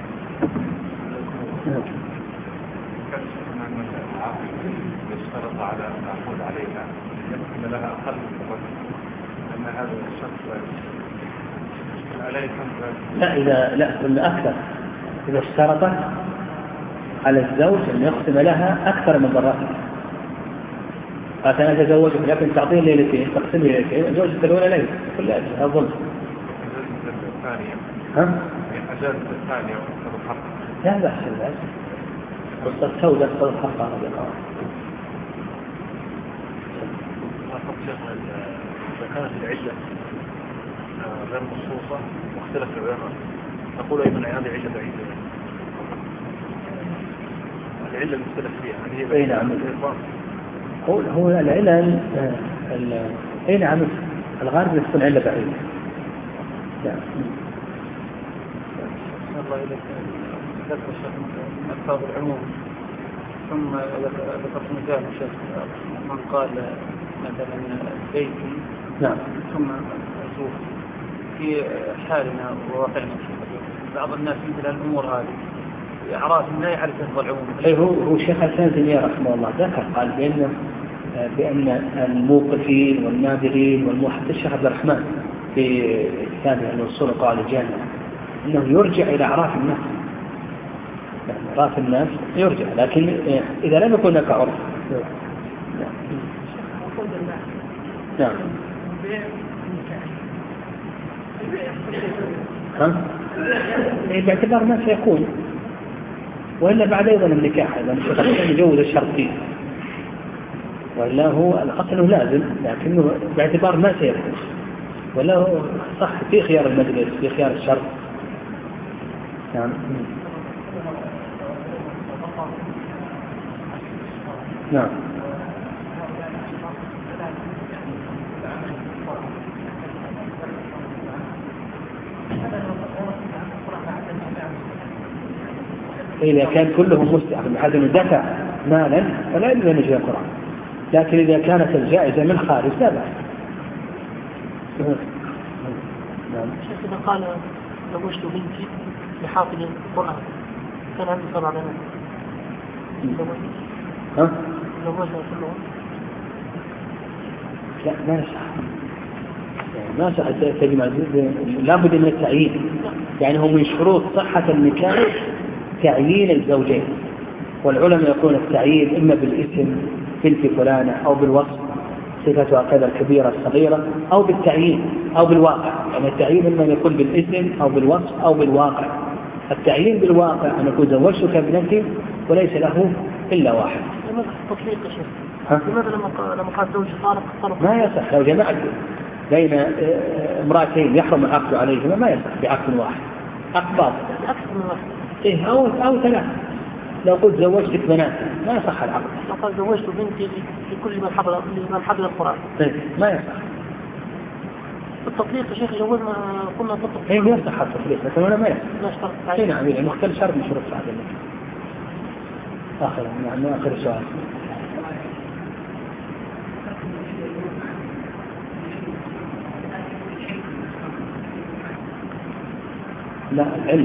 وبارك. يشترط على المعقود عليها يكون لها أقل من الرجل أن هذا الشخص عليه. لا إذا لا كل أكثر إذا اشترطت على الزوج أن يقسم لها أكثر من مرة. قالت أنا أتزوجك لكن تعطيه ليلتين تقسم ليلتين زوجك الأولى ليلة كل هذا ظلم. الثانية ها؟ أجازة الثانية وأكثر الحق. لا بأس لا بأس. قصة سوداء أكثر الحق هذا القرار. إذا كانت العلة غير مخصوصة واختلف العلماء نقول أيضا هذه علة بعيدة. العلة المختلف فيها هل هي نعم. هو هو العلل أي نعم الغالب تكون علة بعيدة. لا. الله إليك ذكر الشيخ ألفاظ العموم ثم ذكرت مثال الشيخ من قال مثلا بيتي نعم ثم أشوف في حالنا وواقعنا بعض الناس مثل الأمور هذه أعراف لا يعرف لفظ العموم. أي هو هو الشيخ الإسلام تيمية رحمه الله ذكر قال بأن بأن الموقفين والنادرين والمحدث الشيخ عبد الرحمن في كتابه الوصول قال الجامع أنه يرجع إلى أعراف الناس. أعراف الناس يرجع لكن إذا لم يكن لك عرف. نعم. ها؟ باعتبار ما سيكون وإلا بعد أيضا النكاح إذا الشيخ الإسلام يجوز الشرط فيه وإلا هو الأصل لازم لكنه باعتبار ما سيكون ولا هو صح في خيار المجلس في خيار الشرط. نعم. نعم. إذا كان كلهم مستحق بحيث أنه دفع مالا فلا يلزم يجري القرآن لكن إذا كانت الجائزة من خارج لا بأس. نعم. شيخ إذا قال زوجت بنتي لحافظ القرآن كان عندي سبع بنات ها؟ زوجها كلهم لا ما يصح ما صح تجمع لابد من التعيين يعني هو من شروط صحة النكاح تعيين الزوجين والعلماء يقولون التعيين إما بالاسم بنت فلانة أو بالوصف صفتها كذا الكبيرة الصغيرة أو بالتعيين أو بالواقع يعني التعيين إما يكون بالاسم أو بالوصف أو بالواقع. التعيين بالواقع أن يكون زوجتك ابنتي وليس له إلا واحد. لماذا التطبيق يا شيخ؟ لماذا لما لما قال زوجي طالق طلق ما يصح لو جمعت بين امرأتين يحرم العقد عليهما ما يصح بعقد واحد أقباض أكثر من واحد إيه أو أو ثلاث. لو قلت زوجتك بنات ما يصح العقد. لو قال زوجت بنتي لكل من حضر من حضر القرآن إيه ما يصح. التطبيق يا شيخ جوزنا كنا نطبق إيه ما يصح التطبيق لكن أنا ما يصح. لا اشترط إيه نعم يعني مختلف شرط من شروط العقد. آخر يعني آخر سؤال. لا العلة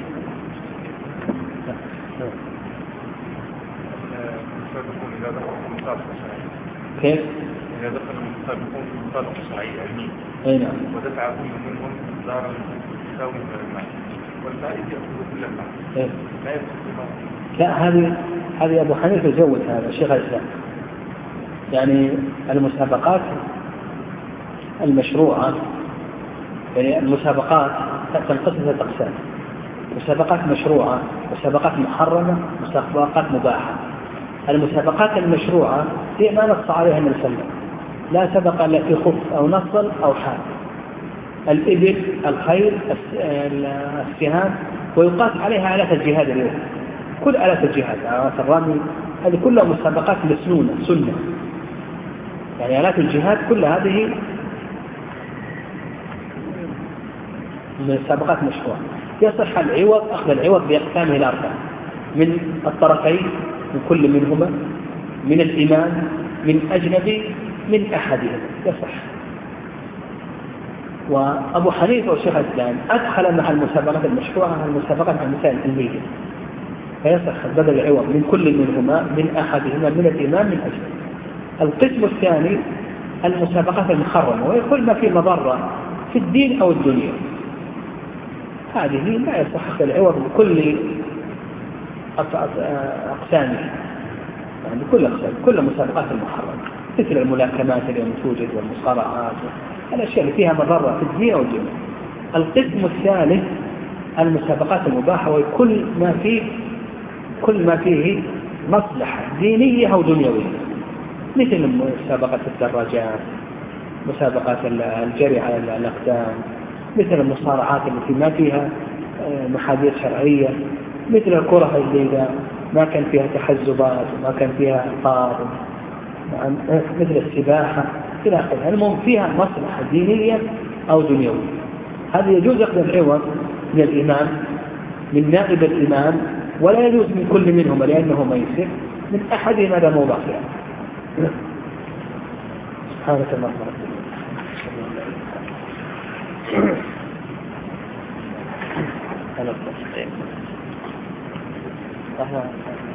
كيف؟ إذا دخل المسابقون في مسابقة شرعية علمية أي نعم ودفع كل منهم دارا تساوي من المال والفائز يأخذ كل المال إيه؟ لا يأخذ. لا هذه هذه أبو حنيفة يزود هذا الشيخ الإسلام يعني المسابقات المشروعة يعني المسابقات تنقسم إلى أقسام مسابقات مشروعة مسابقات محرمة مسابقات مباحة. المسابقات المشروعة هي ما نص عليها النبي صلى الله عليه وسلم لا سبق إلا في خف أو نصل أو حال الإبل الخيل السهام ويقاس عليها آلات الجهاد اليوم كل آلات الجهاد آلات الرمي هذه كلها مسابقات مسنونة سنة يعني آلات الجهاد كل هذه مسابقات مشروعة. يصح العوض أخذ العوض بأقسامه الأربعة من الطرفين من كل منهما من الإمام من أجنبي من أحدهم يصح. وأبو حنيفة وشيخ الإسلام أدخل مع المسابقات المشروعة المسابقات عن المسائل العلمية، فيصح بدل العوض من كل منهما من أحدهما من الإمام من أجل. القسم الثاني المسابقات المحرمة، ويقول ما في مضرة في الدين أو الدنيا، هذه لا يصح العوض بكل أقسامه، يعني بكل أقسام كل مسابقات المحرمة مثل الملاكمات اليوم توجد والمصارعات الأشياء اللي فيها مضرة في الدين أو الدنيا. القسم الثالث المسابقات المباحة، وكل ما فيه كل ما فيه مصلحة دينية أو دنيوية، مثل مسابقة الدراجات، مسابقات الجري على الأقدام، مثل المصارعات التي ما فيها محاذير شرعية، مثل الكرة اللي إذا ما كان فيها تحزبات وما كان فيها إطار، مثل السباحة إلى آخره. المهم فيها مصلحة دينية أو دنيوية، هذا يجوز أخذ العوض من الإمام من نائب الإمام، ولا يجوز من كل منهم لأنه ميسر، من أحدهم هذا موضع فيه. سبحانك اللهم وبحمدك.